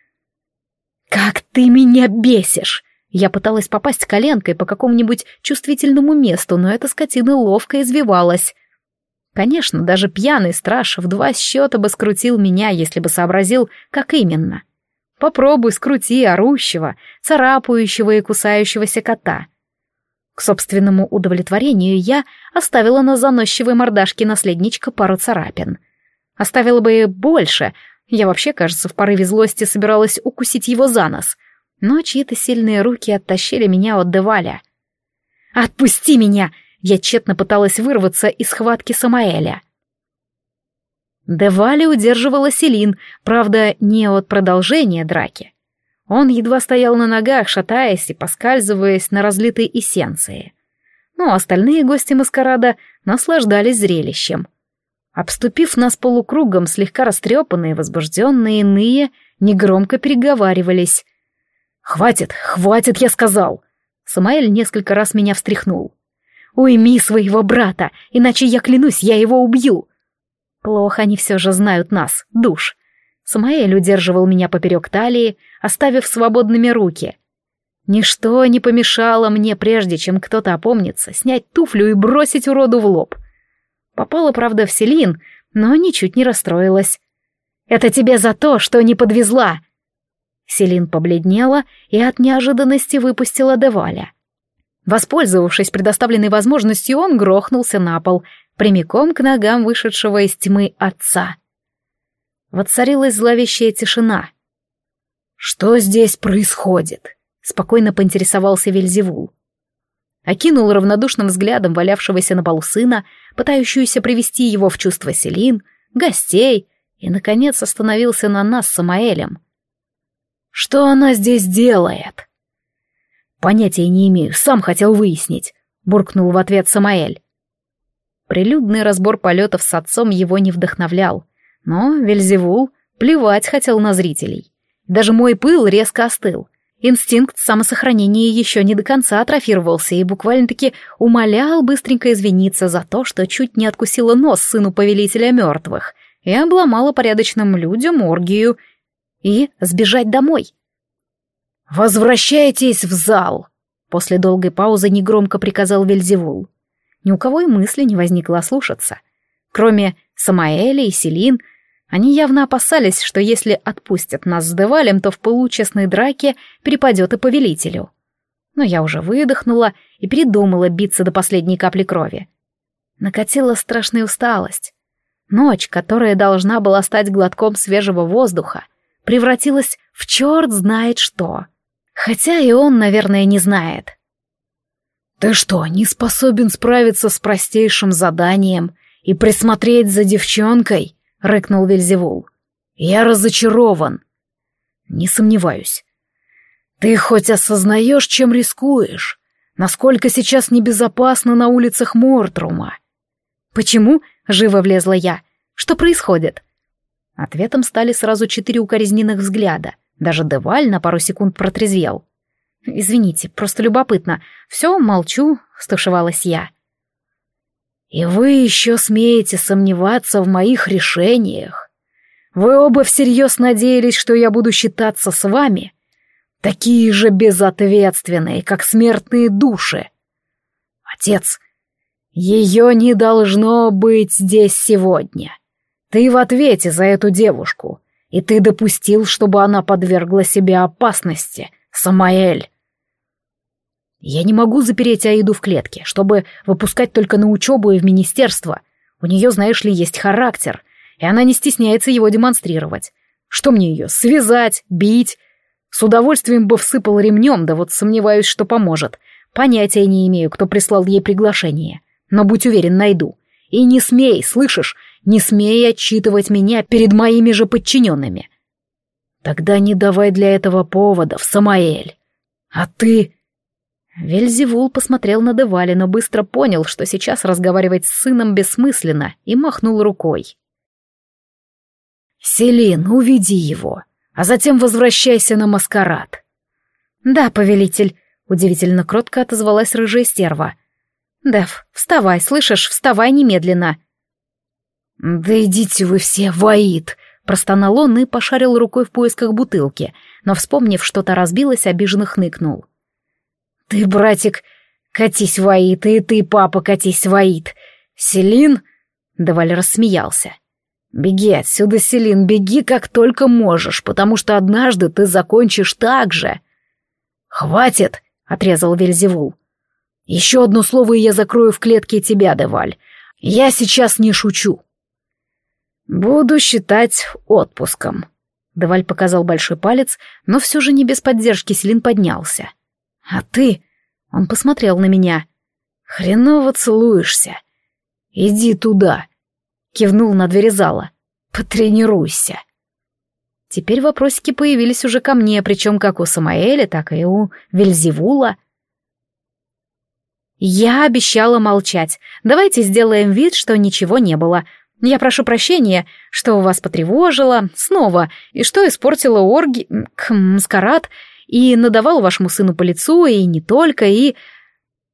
«Как ты меня бесишь!» Я пыталась попасть коленкой по какому-нибудь чувствительному месту, но эта скотина ловко извивалась. Конечно, даже пьяный страж в два счета бы скрутил меня, если бы сообразил, как именно. Попробуй скрути орущего, царапающего и кусающегося кота. К собственному удовлетворению я оставила на заносчивой мордашке наследничка пару царапин. Оставила бы и больше. Я вообще, кажется, в порыве злости собиралась укусить его за нос. Но чьи-то сильные руки оттащили меня от Деваля. «Отпусти меня!» Я тщетно пыталась вырваться из схватки Самаэля. Деваля удерживала Селин, правда, не от продолжения драки. Он едва стоял на ногах, шатаясь и поскальзываясь на разлитой эссенции. Но остальные гости маскарада наслаждались зрелищем. Обступив нас полукругом, слегка растрепанные, возбужденные иные негромко переговаривались. «Хватит, хватит, я сказал!» Самаэль несколько раз меня встряхнул. Уйми своего брата, иначе я клянусь, я его убью. Плохо они все же знают нас, душ. Самаэль удерживал меня поперек талии, оставив свободными руки. Ничто не помешало мне, прежде чем кто-то опомнится, снять туфлю и бросить уроду в лоб. Попала, правда, в Селин, но ничуть не расстроилась. «Это тебе за то, что не подвезла!» Селин побледнела и от неожиданности выпустила Деваля. Воспользовавшись предоставленной возможностью, он грохнулся на пол, прямиком к ногам вышедшего из тьмы отца. Воцарилась зловещая тишина. «Что здесь происходит?» — спокойно поинтересовался Вельзевул. Окинул равнодушным взглядом валявшегося на полу сына, пытающуюся привести его в чувство Селин, гостей, и, наконец, остановился на нас с Самаэлем. «Что она здесь делает?» «Понятия не имею, сам хотел выяснить», — буркнул в ответ Самаэль. Прилюдный разбор полетов с отцом его не вдохновлял, но Вельзевул плевать хотел на зрителей. Даже мой пыл резко остыл. Инстинкт самосохранения еще не до конца атрофировался и буквально-таки умолял быстренько извиниться за то, что чуть не откусила нос сыну повелителя мертвых и обломала порядочным людям оргию, и сбежать домой. «Возвращайтесь в зал!» — после долгой паузы негромко приказал Вельзевул. Ни у кого и мысли не возникло ослушаться. Кроме Самаэля и Селин, они явно опасались, что если отпустят нас с Девалем, то в пылу честной драки перепадет и повелителю. Но я уже выдохнула и передумала биться до последней капли крови. Накатила страшная усталость. Ночь, которая должна была стать глотком свежего воздуха, превратилась в черт знает что. Хотя и он, наверное, не знает. «Ты что, не способен справиться с простейшим заданием и присмотреть за девчонкой?» — рыкнул Вельзевул. «Я разочарован». «Не сомневаюсь. Ты хоть осознаешь, чем рискуешь? Насколько сейчас небезопасно на улицах Мортрума?» «Почему?» — живо влезла я. «Что происходит?» Ответом стали сразу четыре укоризненных взгляда. Даже Деваль на пару секунд протрезвел. «Извините, просто любопытно. Все, молчу», — стушевалась я. «И вы еще смеете сомневаться в моих решениях? Вы оба всерьез надеялись, что я буду считаться с вами? Такие же безответственные, как смертные души. Отец, ее не должно быть здесь сегодня. Ты в ответе за эту девушку, и ты допустил, чтобы она подвергла себя опасности, Самаэль. Я не могу запереть Аиду в клетке, чтобы выпускать только на учебу и в министерство. У нее, знаешь ли, есть характер, и она не стесняется его демонстрировать. Что мне ее, связать, бить? С удовольствием бы всыпал ремнем, да вот сомневаюсь, что поможет. Понятия не имею, кто прислал ей приглашение, но будь уверен, найду. И не смей, слышишь, не смей отчитывать меня перед моими же подчиненными. Тогда не давай для этого поводов, Самаэль. А ты... Вельзевул посмотрел на Деваля, но быстро понял, что сейчас разговаривать с сыном бессмысленно, и махнул рукой. «Селин, уведи его, а затем возвращайся на маскарад». «Да, повелитель», — удивительно кротко отозвалась рыжая стерва. «Дев, вставай, слышишь, вставай немедленно». «Да идите вы все в Аид», — простонал он и пошарил рукой в поисках бутылки, но, вспомнив, что-то разбилось, обиженно хныкнул. «Ты, братик, катись в Аид, и ты, папа, катись в Аид. Селин?» — Деваль рассмеялся. «Беги отсюда, Селин, беги как только можешь, потому что однажды ты закончишь так же». «Хватит!» — отрезал Вельзевул. «Еще одно слово, и я закрою в клетке тебя, Деваль. Я сейчас не шучу». «Буду считать отпуском». Деваль показал большой палец, но все же не без поддержки Селин поднялся. «А ты...» — он посмотрел на меня. «Хреново целуешься. Иди туда», — кивнул на двери зала. «Потренируйся». Теперь вопросики появились уже ко мне, причем как у Самаэля, так и у Вельзевула. Я обещала молчать. Давайте сделаем вид, что ничего не было. Я прошу прощения, что вас потревожила снова, и что испортила орги... к маскарад, и надавала вашему сыну по лицу, и не только, и...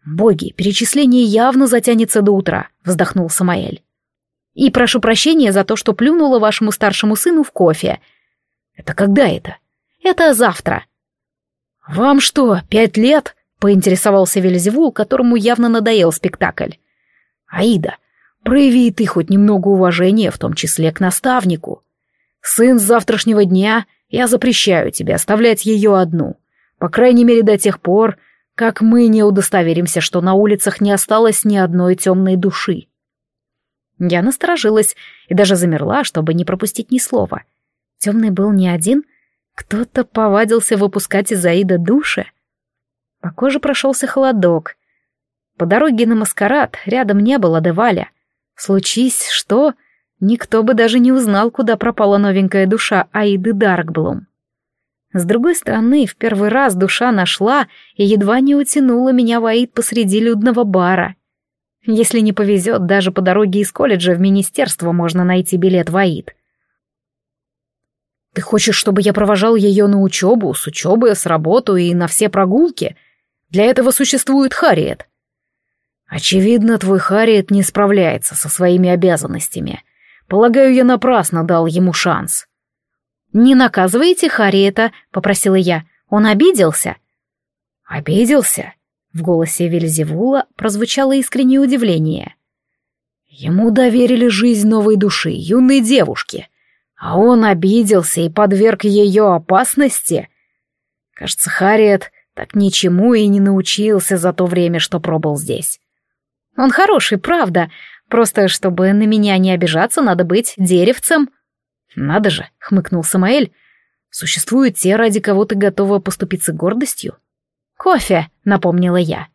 «Боги, перечисление явно затянется до утра», — вздохнул Самаэль. «И прошу прощения за то, что плюнула вашему старшему сыну в кофе». «Это когда это?» «Это завтра». «Вам что, пять лет?» — поинтересовался Вельзевул, которому явно надоел спектакль. «Аида, прояви и ты хоть немного уважения, в том числе к наставнику. Сын с завтрашнего дня, я запрещаю тебе оставлять ее одну, по крайней мере до тех пор, как мы не удостоверимся, что на улицах не осталось ни одной темной души». Я насторожилась и даже замерла, чтобы не пропустить ни слова. Темный был не один, кто-то повадился выпускать из Аида души. По коже прошелся холодок. По дороге на маскарад рядом не было Деваля. Случись что, никто бы даже не узнал, куда пропала новенькая душа Аиды Даркблум. С другой стороны, в первый раз душа нашла и едва не утянула меня в Аид посреди людного бара. Если не повезет, даже по дороге из колледжа в министерство можно найти билет в Аид. «Ты хочешь, чтобы я провожал ее на учебу, с учебы, с работы и на все прогулки? Для этого существует Харриет». «Очевидно, твой Харриет не справляется со своими обязанностями. Полагаю, я напрасно дал ему шанс». «Не наказывайте Харриета», — попросила я. «Он обиделся?» «Обиделся?» — в голосе Вельзевула прозвучало искреннее удивление. «Ему доверили жизнь новой души, юной девушки, а он обиделся и подверг ее опасности. Кажется, Харриет так ничему и не научился за то время, что пробыл здесь». «Он хороший, правда. Просто, чтобы на меня не обижаться, надо быть деревцем». «Надо же», — хмыкнул Самаэль, — «существуют те, ради кого ты готова поступиться гордостью». «Кофе», — напомнила я.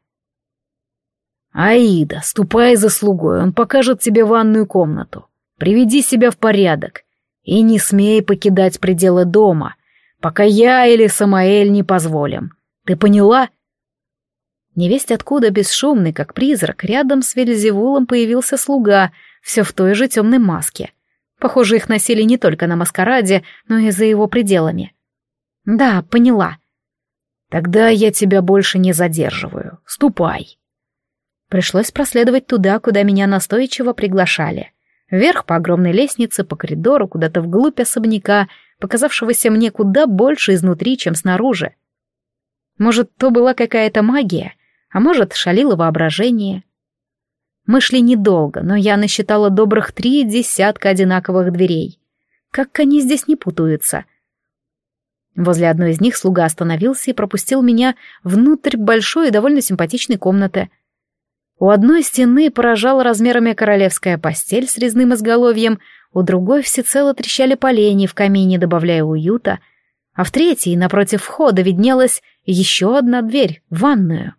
«Аида, ступай за слугой, он покажет тебе ванную комнату. Приведи себя в порядок и не смей покидать пределы дома, пока я или Самаэль не позволим. Ты поняла?» Невесть откуда, бесшумный, как призрак, рядом с Вельзевулом появился слуга, все в той же темной маске. Похоже, их носили не только на маскараде, но и за его пределами. «Да, поняла». «Тогда я тебя больше не задерживаю. Ступай». Пришлось проследовать туда, куда меня настойчиво приглашали. Вверх по огромной лестнице, по коридору, куда-то вглубь особняка, показавшегося мне куда больше изнутри, чем снаружи. Может, то была какая-то магия, а может, шалило воображение. Мы шли недолго, но я насчитала добрых три десятка одинаковых дверей. Как они здесь не путаются? Возле одной из них слуга остановился и пропустил меня внутрь большой и довольно симпатичной комнаты. У одной стены поражала размерами королевская постель с резным изголовьем, у другой всецело трещали поленья в камине, добавляя уюта, а в третьей, напротив входа, виднелась еще одна дверь в ванную.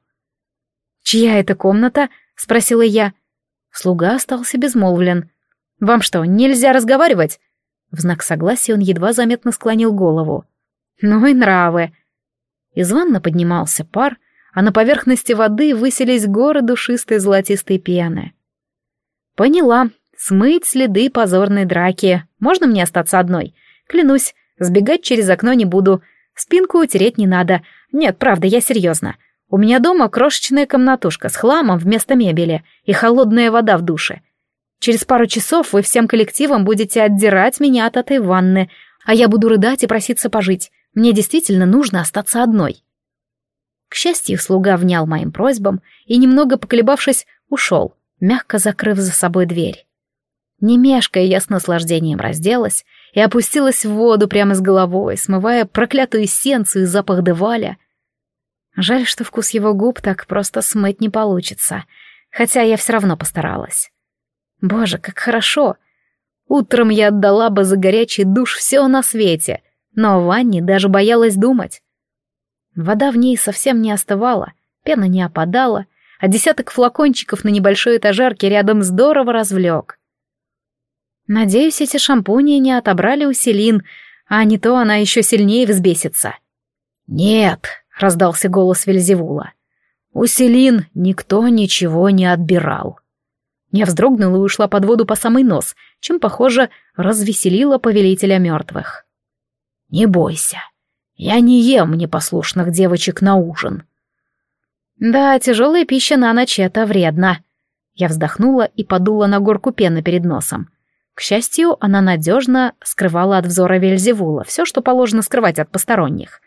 «Чья это комната?» — спросила я. Слуга остался безмолвлен. «Вам что, нельзя разговаривать?» В знак согласия он едва заметно склонил голову. «Ну и нравы!» Из ванны поднимался пар, а на поверхности воды высились горы душистой золотистой пены. «Поняла. Смыть следы позорной драки. Можно мне остаться одной? Клянусь, сбегать через окно не буду. Спинку утереть не надо. Нет, правда, я серьезно. У меня дома крошечная комнатушка с хламом вместо мебели и холодная вода в душе. Через пару часов вы всем коллективом будете отдирать меня от этой ванны, а я буду рыдать и проситься пожить. Мне действительно нужно остаться одной». К счастью, слуга внял моим просьбам и, немного поколебавшись, ушел, мягко закрыв за собой дверь. Не мешкая, я с наслаждением разделась и опустилась в воду прямо с головой, смывая проклятую эссенцию и запах Деваля. Жаль, что вкус его губ так просто смыть не получится, хотя я все равно постаралась. Боже, как хорошо! Утром я отдала бы за горячий душ все на свете, но о ванне даже боялась думать. Вода в ней совсем не остывала, пена не опадала, а десяток флакончиков на небольшой этажерке рядом здорово развлек. Надеюсь, эти шампуни не отобрали у Селин, а не то она еще сильнее взбесится. «Нет», — раздался голос Вельзевула, — «у Селин никто ничего не отбирал». Я вздрогнула и ушла под воду по самый нос, чем, похоже, развеселила повелителя мертвых. «Не бойся, я не ем непослушных девочек на ужин». Да, тяжелая пища на ночь — это вредно. Я вздохнула и подула на горку пены перед носом. К счастью, она надежно скрывала от взора Вельзевула все, что положено скрывать от посторонних.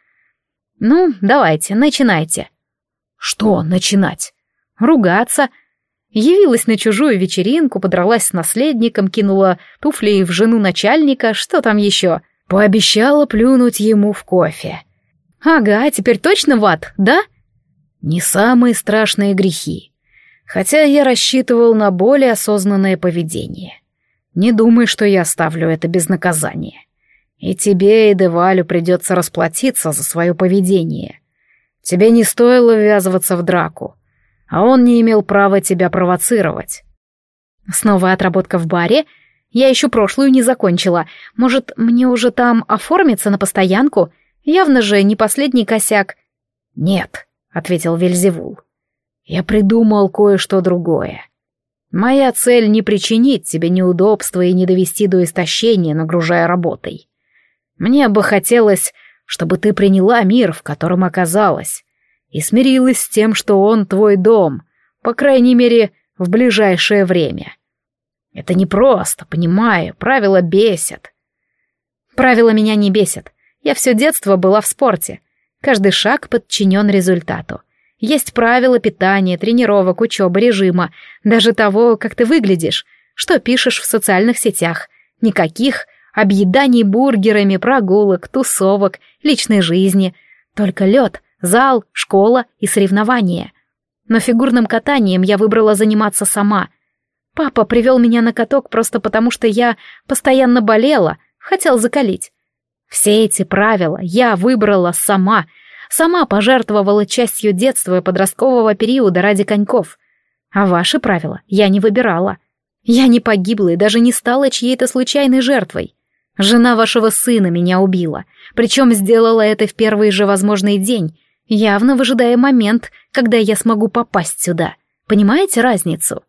«Ну, давайте, начинайте». «Что начинать?» «Ругаться». Явилась на чужую вечеринку, подралась с наследником, кинула туфли в жену начальника, что там еще? Пообещала плюнуть ему в кофе. «Ага, теперь точно в ад, да?» «Не самые страшные грехи. Хотя я рассчитывал на более осознанное поведение. Не думай, что я оставлю это без наказания. И тебе, и Девалю придется расплатиться за свое поведение. Тебе не стоило ввязываться в драку, а он не имел права тебя провоцировать». «Снова отработка в баре? Я еще прошлую не закончила. Может, мне уже там оформиться на постоянку? Явно же не последний косяк». «Нет», — ответил Вельзевул. «Я придумал кое-что другое. Моя цель — не причинить тебе неудобства и не довести до истощения, нагружая работой. Мне бы хотелось, чтобы ты приняла мир, в котором оказалась, и смирилась с тем, что он твой дом, по крайней мере, в ближайшее время. Это непросто, понимаю, правила бесят». «Правила меня не бесят. Я все детство была в спорте. Каждый шаг подчинен результату. Есть правила питания, тренировок, учебы, режима, даже того, как ты выглядишь, что пишешь в социальных сетях. Никаких объеданий бургерами, прогулок, тусовок, личной жизни. Только лед, зал, школа и соревнования. Но фигурным катанием я выбрала заниматься сама. Папа привел меня на каток просто потому, что я постоянно болела, хотел закалить. Все эти правила я выбрала сама, сама пожертвовала частью детства и подросткового периода ради коньков. А ваши правила я не выбирала. Я не погибла и даже не стала чьей-то случайной жертвой. Жена вашего сына меня убила, причем сделала это в первый же возможный день, явно выжидая момент, когда я смогу попасть сюда. Понимаете разницу?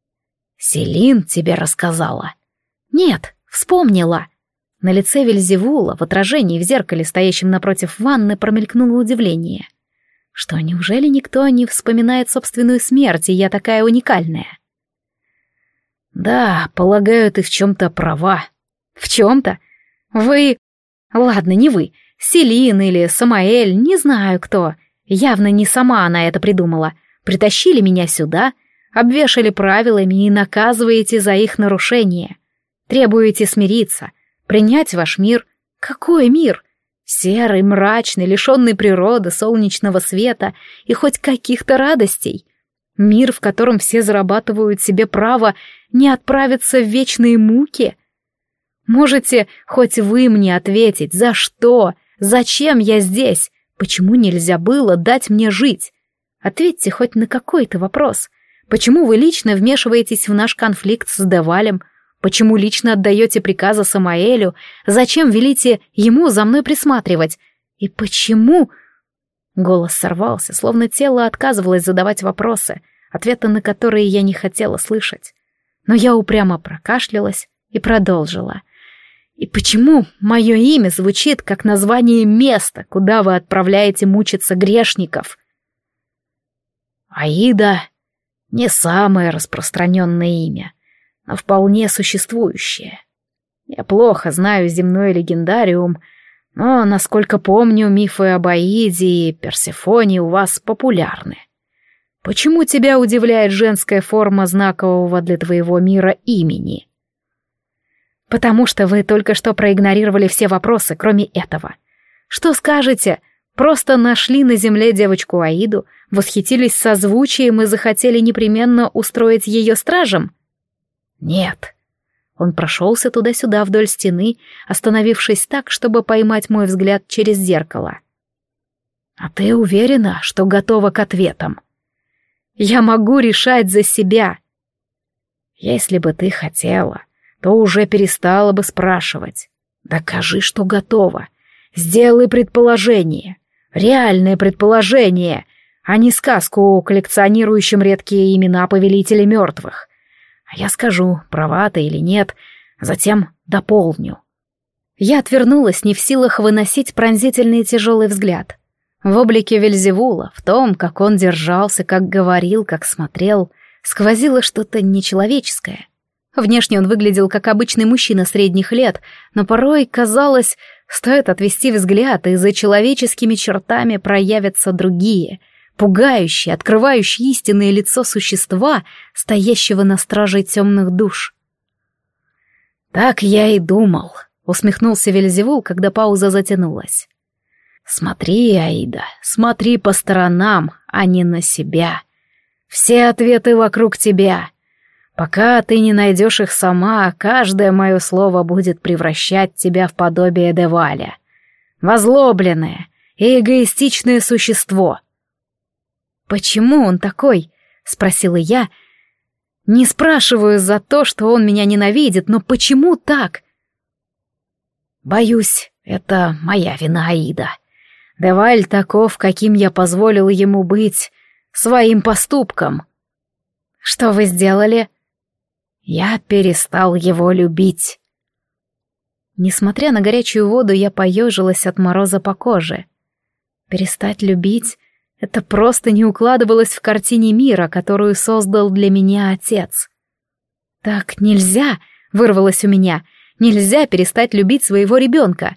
Селин тебе рассказала? Нет, вспомнила. На лице Вельзевула в отражении в зеркале, стоящем напротив ванны, промелькнуло удивление. Что, неужели никто не вспоминает собственную смерть, и я такая уникальная? Да, полагаю, ты в чем-то права. В чем-то? Вы... Ладно, не вы. Селин или Самаэль, не знаю кто. Явно не сама она это придумала. Притащили меня сюда, обвешали правилами и наказываете за их нарушение. Требуете смириться, принять ваш мир. Какой мир? Серый, мрачный, лишенный природы, солнечного света и хоть каких-то радостей. Мир, в котором все зарабатывают себе право не отправиться в вечные муки. Можете хоть вы мне ответить, за что, зачем я здесь, почему нельзя было дать мне жить? Ответьте хоть на какой-то вопрос. Почему вы лично вмешиваетесь в наш конфликт с Девалем? Почему лично отдаете приказы Самаэлю? Зачем велите ему за мной присматривать? И почему... Голос сорвался, словно тело отказывалось задавать вопросы, ответы на которые я не хотела слышать. Но я упрямо прокашлялась и продолжила. И почему мое имя звучит как название места, куда вы отправляете мучиться грешников? Аида — не самое распространенное имя, но вполне существующее. Я плохо знаю земной легендариум, но, насколько помню, мифы об Аиде и Персефоне у вас популярны. Почему тебя удивляет женская форма знакового для твоего мира имени? Потому что вы только что проигнорировали все вопросы, кроме этого. Что скажете? Просто нашли на земле девочку Аиду, восхитились созвучием и захотели непременно устроить ее стражем? Нет. Он прошелся туда-сюда вдоль стены, остановившись так, чтобы поймать мой взгляд через зеркало. А ты уверена, что готова к ответам? Я могу решать за себя. Если бы ты хотела, то уже перестала бы спрашивать. Докажи, что готова. Сделай предположение. Реальное предположение, а не сказку о коллекционирующем редкие имена повелителя мертвых. А я скажу, права ты или нет, а затем дополню. Я отвернулась, не в силах выносить пронзительный тяжелый взгляд. В облике Вельзевула, в том, как он держался, как говорил, как смотрел, сквозило что-то нечеловеческое. Внешне он выглядел как обычный мужчина средних лет, но порой казалось, стоит отвести взгляд, и за человеческими чертами проявятся другие, пугающие, открывающие истинное лицо существа, стоящего на страже темных душ. «Так я и думал», — усмехнулся Вельзевул, когда пауза затянулась. «Смотри, Аида, смотри по сторонам, а не на себя. Все ответы вокруг тебя. Пока ты не найдешь их сама, каждое мое слово будет превращать тебя в подобие Деваля. Возлюбленное и эгоистичное существо». «Почему он такой?» — спросила я. «Не спрашиваю за то, что он меня ненавидит, но почему так?» «Боюсь, это моя вина, Аида. Деваль таков, каким я позволил ему быть, своим поступком». «Что вы сделали?» «Я перестал его любить». Несмотря на горячую воду, я поежилась от мороза по коже. Перестать любить — это просто не укладывалось в картине мира, которую создал для меня отец. «Так нельзя», — вырвалось у меня, — «нельзя перестать любить своего ребенка».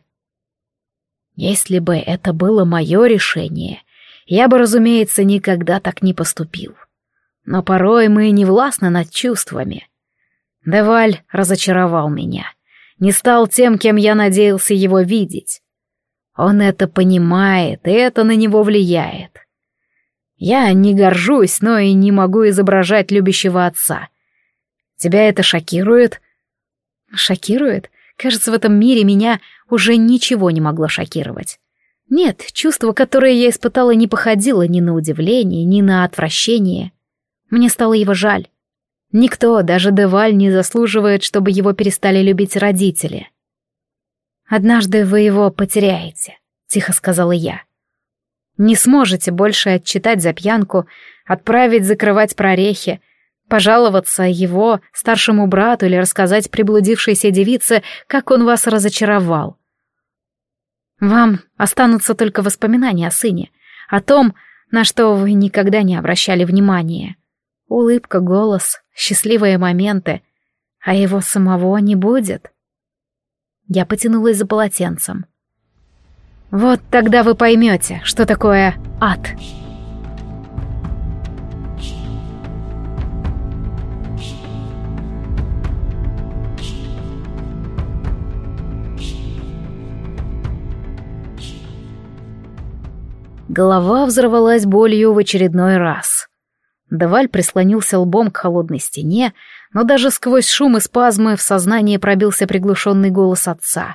Если бы это было мое решение, я бы, разумеется, никогда так не поступил. Но порой мы не властны над чувствами. Деваль разочаровал меня, не стал тем, кем я надеялся его видеть. Он это понимает, и это на него влияет. Я не горжусь, но и не могу изображать любящего отца. Тебя это шокирует? Шокирует? Кажется, в этом мире меня уже ничего не могло шокировать. Нет, чувство, которое я испытала, не походило ни на удивление, ни на отвращение. Мне стало его жаль. Никто, даже Деваль, не заслуживает, чтобы его перестали любить родители. «Однажды вы его потеряете», — тихо сказала я. «Не сможете больше отчитать за пьянку, отправить закрывать прорехи, пожаловаться его старшему брату или рассказать приблудившейся девице, как он вас разочаровал. Вам останутся только воспоминания о сыне, о том, на что вы никогда не обращали внимания. Улыбка, голос, счастливые моменты, а его самого не будет». Я потянулась за полотенцем. «Вот тогда вы поймете, что такое ад». Голова взорвалась болью в очередной раз. Деваль прислонился лбом к холодной стене, но даже сквозь шум и спазмы в сознании пробился приглушенный голос отца.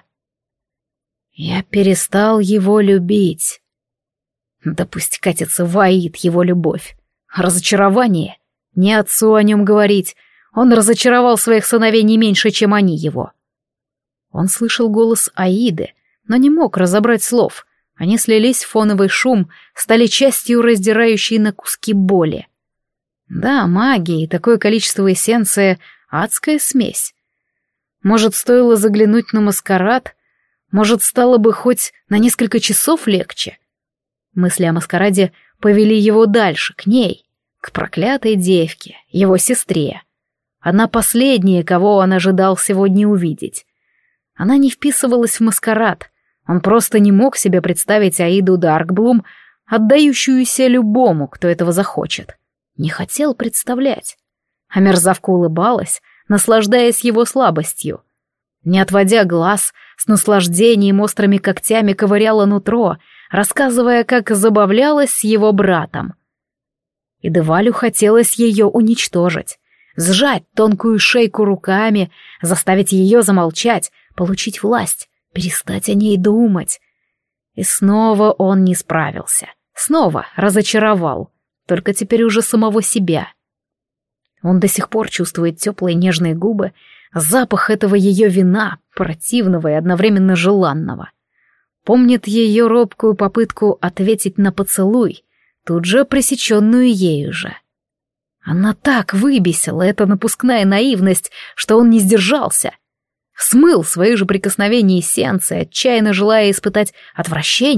«Я перестал его любить». Да пусть катится в Аид его любовь. Разочарование? Не отцу о нем говорить. Он разочаровал своих сыновей не меньше, чем они его. Он слышал голос Аиды, но не мог разобрать слов. Они слились в фоновый шум, стали частью раздирающей на куски боли. Да, магия и такое количество эссенции — адская смесь. Может, стоило заглянуть на маскарад? Может, стало бы хоть на несколько часов легче? Мысли о маскараде повели его дальше, к ней, к проклятой девке, его сестре. Она последняя, кого он ожидал сегодня увидеть. Она не вписывалась в маскарад. Он просто не мог себе представить Аиду Даркблум, отдающуюся любому, кто этого захочет. Не хотел представлять. А мерзавка улыбалась, наслаждаясь его слабостью. Не отводя глаз, с наслаждением острыми когтями ковыряла нутро, рассказывая, как забавлялась с его братом. И Девалю хотелось ее уничтожить, сжать тонкую шейку руками, заставить ее замолчать, получить власть, перестать о ней думать. И снова он не справился, снова разочаровал. Только теперь уже самого себя. Он до сих пор чувствует теплые нежные губы, запах этого ее вина, противного и одновременно желанного. Помнит ее робкую попытку ответить на поцелуй, тут же пресеченную ею же. Она так выбесила, эта напускная наивность, что он не сдержался. Смыл свои же прикосновения эссенции, отчаянно желая испытать отвращение,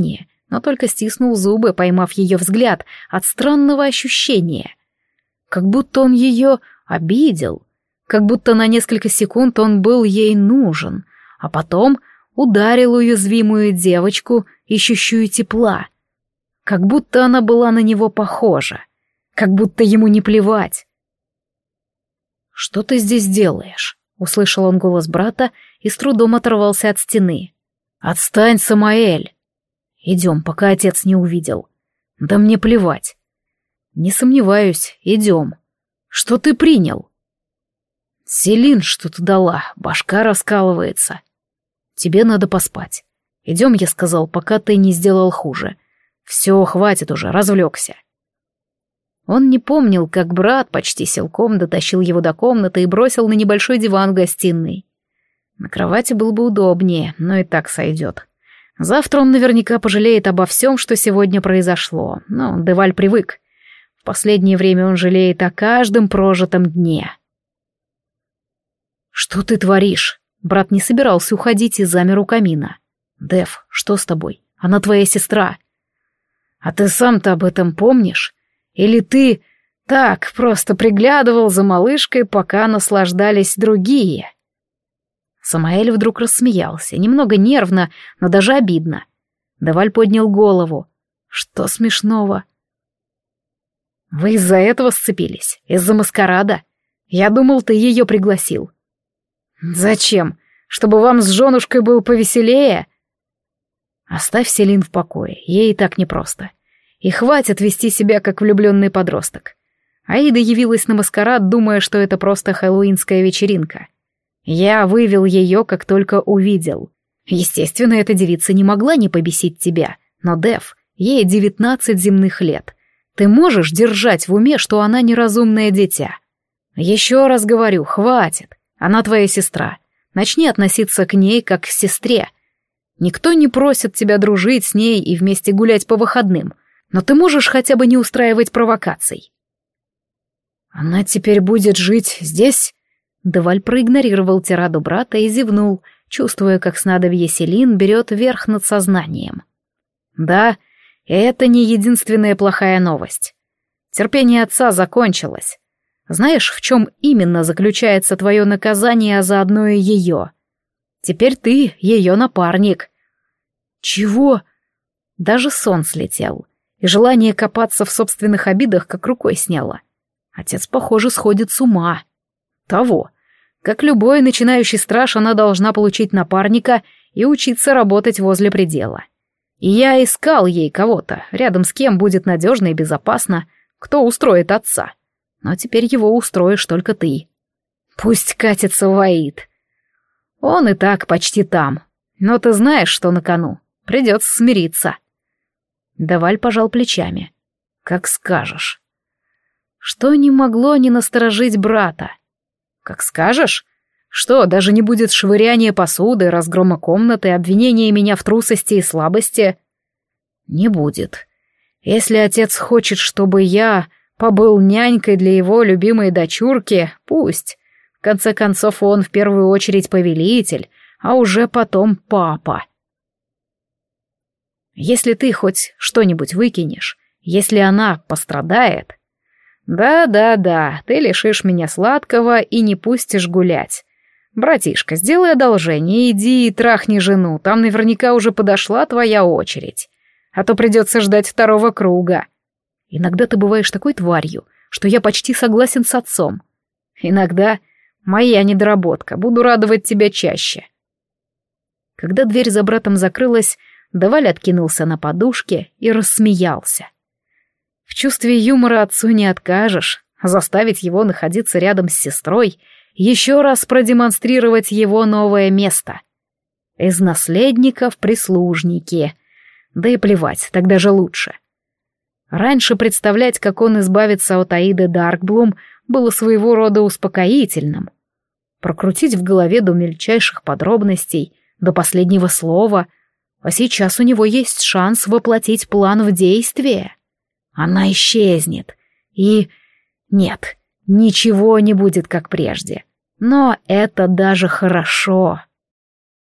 но только стиснул зубы, поймав ее взгляд от странного ощущения. Как будто он ее обидел, как будто на несколько секунд он был ей нужен, а потом ударил уязвимую девочку, ищущую тепла. Как будто она была на него похожа, как будто ему не плевать. «Что ты здесь делаешь?» — услышал он голос брата и с трудом оторвался от стены. «Отстань, Самаэль! Идем, пока отец не увидел. Да мне плевать. Не сомневаюсь, идем. Что ты принял?» «Селин что-то дала, башка раскалывается. Тебе надо поспать. Идем, я сказал, пока ты не сделал хуже. Все, хватит уже, развлекся». Он не помнил, как брат почти силком дотащил его до комнаты и бросил на небольшой диван в гостиной. На кровати было бы удобнее, но и так сойдет. Завтра он наверняка пожалеет обо всем, что сегодня произошло, но Деваль привык. В последнее время он жалеет о каждом прожитом дне. «Что ты творишь?» Брат не собирался уходить и замер у камина. «Дев, что с тобой? Она твоя сестра». «А ты сам-то об этом помнишь? Или ты так просто приглядывал за малышкой, пока наслаждались другие?» Самаэль вдруг рассмеялся, немного нервно, но даже обидно. Деваль поднял голову. «Что смешного?» «Вы из-за этого сцепились? Из-за маскарада? Я думал, ты ее пригласил». «Зачем? Чтобы вам с женушкой было повеселее?» «Оставь Селин в покое, ей и так непросто. И хватит вести себя, как влюбленный подросток». Аида явилась на маскарад, думая, что это просто хэллоуинская вечеринка. Я вывел ее, как только увидел. Естественно, эта девица не могла не побесить тебя, но, Дев, ей девятнадцать земных лет. Ты можешь держать в уме, что она неразумное дитя? Еще раз говорю, хватит. Она твоя сестра. Начни относиться к ней как к сестре. Никто не просит тебя дружить с ней и вместе гулять по выходным, но ты можешь хотя бы не устраивать провокаций. Она теперь будет жить здесь? Деваль проигнорировал тираду брата и зевнул, чувствуя, как снадобье Селин берет верх над сознанием. Да, это не единственная плохая новость. Терпение отца закончилось. Знаешь, в чем именно заключается твое наказание, а заодно и ее? Теперь ты ее напарник. Чего? Даже сон слетел, и желание копаться в собственных обидах как рукой сняло. Отец, похоже, сходит с ума. Того. Как любой начинающий страж, она должна получить напарника и учиться работать возле предела. И я искал ей кого-то, рядом с кем будет надежно и безопасно, кто устроит отца. Но теперь его устроишь только ты. Пусть катится в Аид. Он и так почти там. Но ты знаешь, что на кону. Придется смириться. Деваль пожал плечами. Как скажешь. Что не могло не насторожить брата? Как скажешь? Что, даже не будет швыряния посуды, разгрома комнаты, обвинения меня в трусости и слабости? Не будет. Если отец хочет, чтобы я побыл нянькой для его любимой дочурки, пусть. В конце концов, он в первую очередь повелитель, а уже потом папа. Если ты хоть что-нибудь выкинешь, если она пострадает... Да-да-да, ты лишишь меня сладкого и не пустишь гулять. Братишка, сделай одолжение, иди и трахни жену, там наверняка уже подошла твоя очередь. А то придется ждать второго круга. Иногда ты бываешь такой тварью, что я почти согласен с отцом. Иногда моя недоработка, буду радовать тебя чаще. Когда дверь за братом закрылась, Деваль откинулся на подушке и рассмеялся. В чувстве юмора отцу не откажешь, а заставить его находиться рядом с сестрой, еще раз продемонстрировать его новое место. Из наследников прислужники. Да и плевать, тогда же лучше. Раньше представлять, как он избавится от Аиды Даркблум, было своего рода успокоительным. Прокрутить в голове до мельчайших подробностей, до последнего слова, а сейчас у него есть шанс воплотить план в действие. Она исчезнет. И... нет, ничего не будет как прежде. Но это даже хорошо.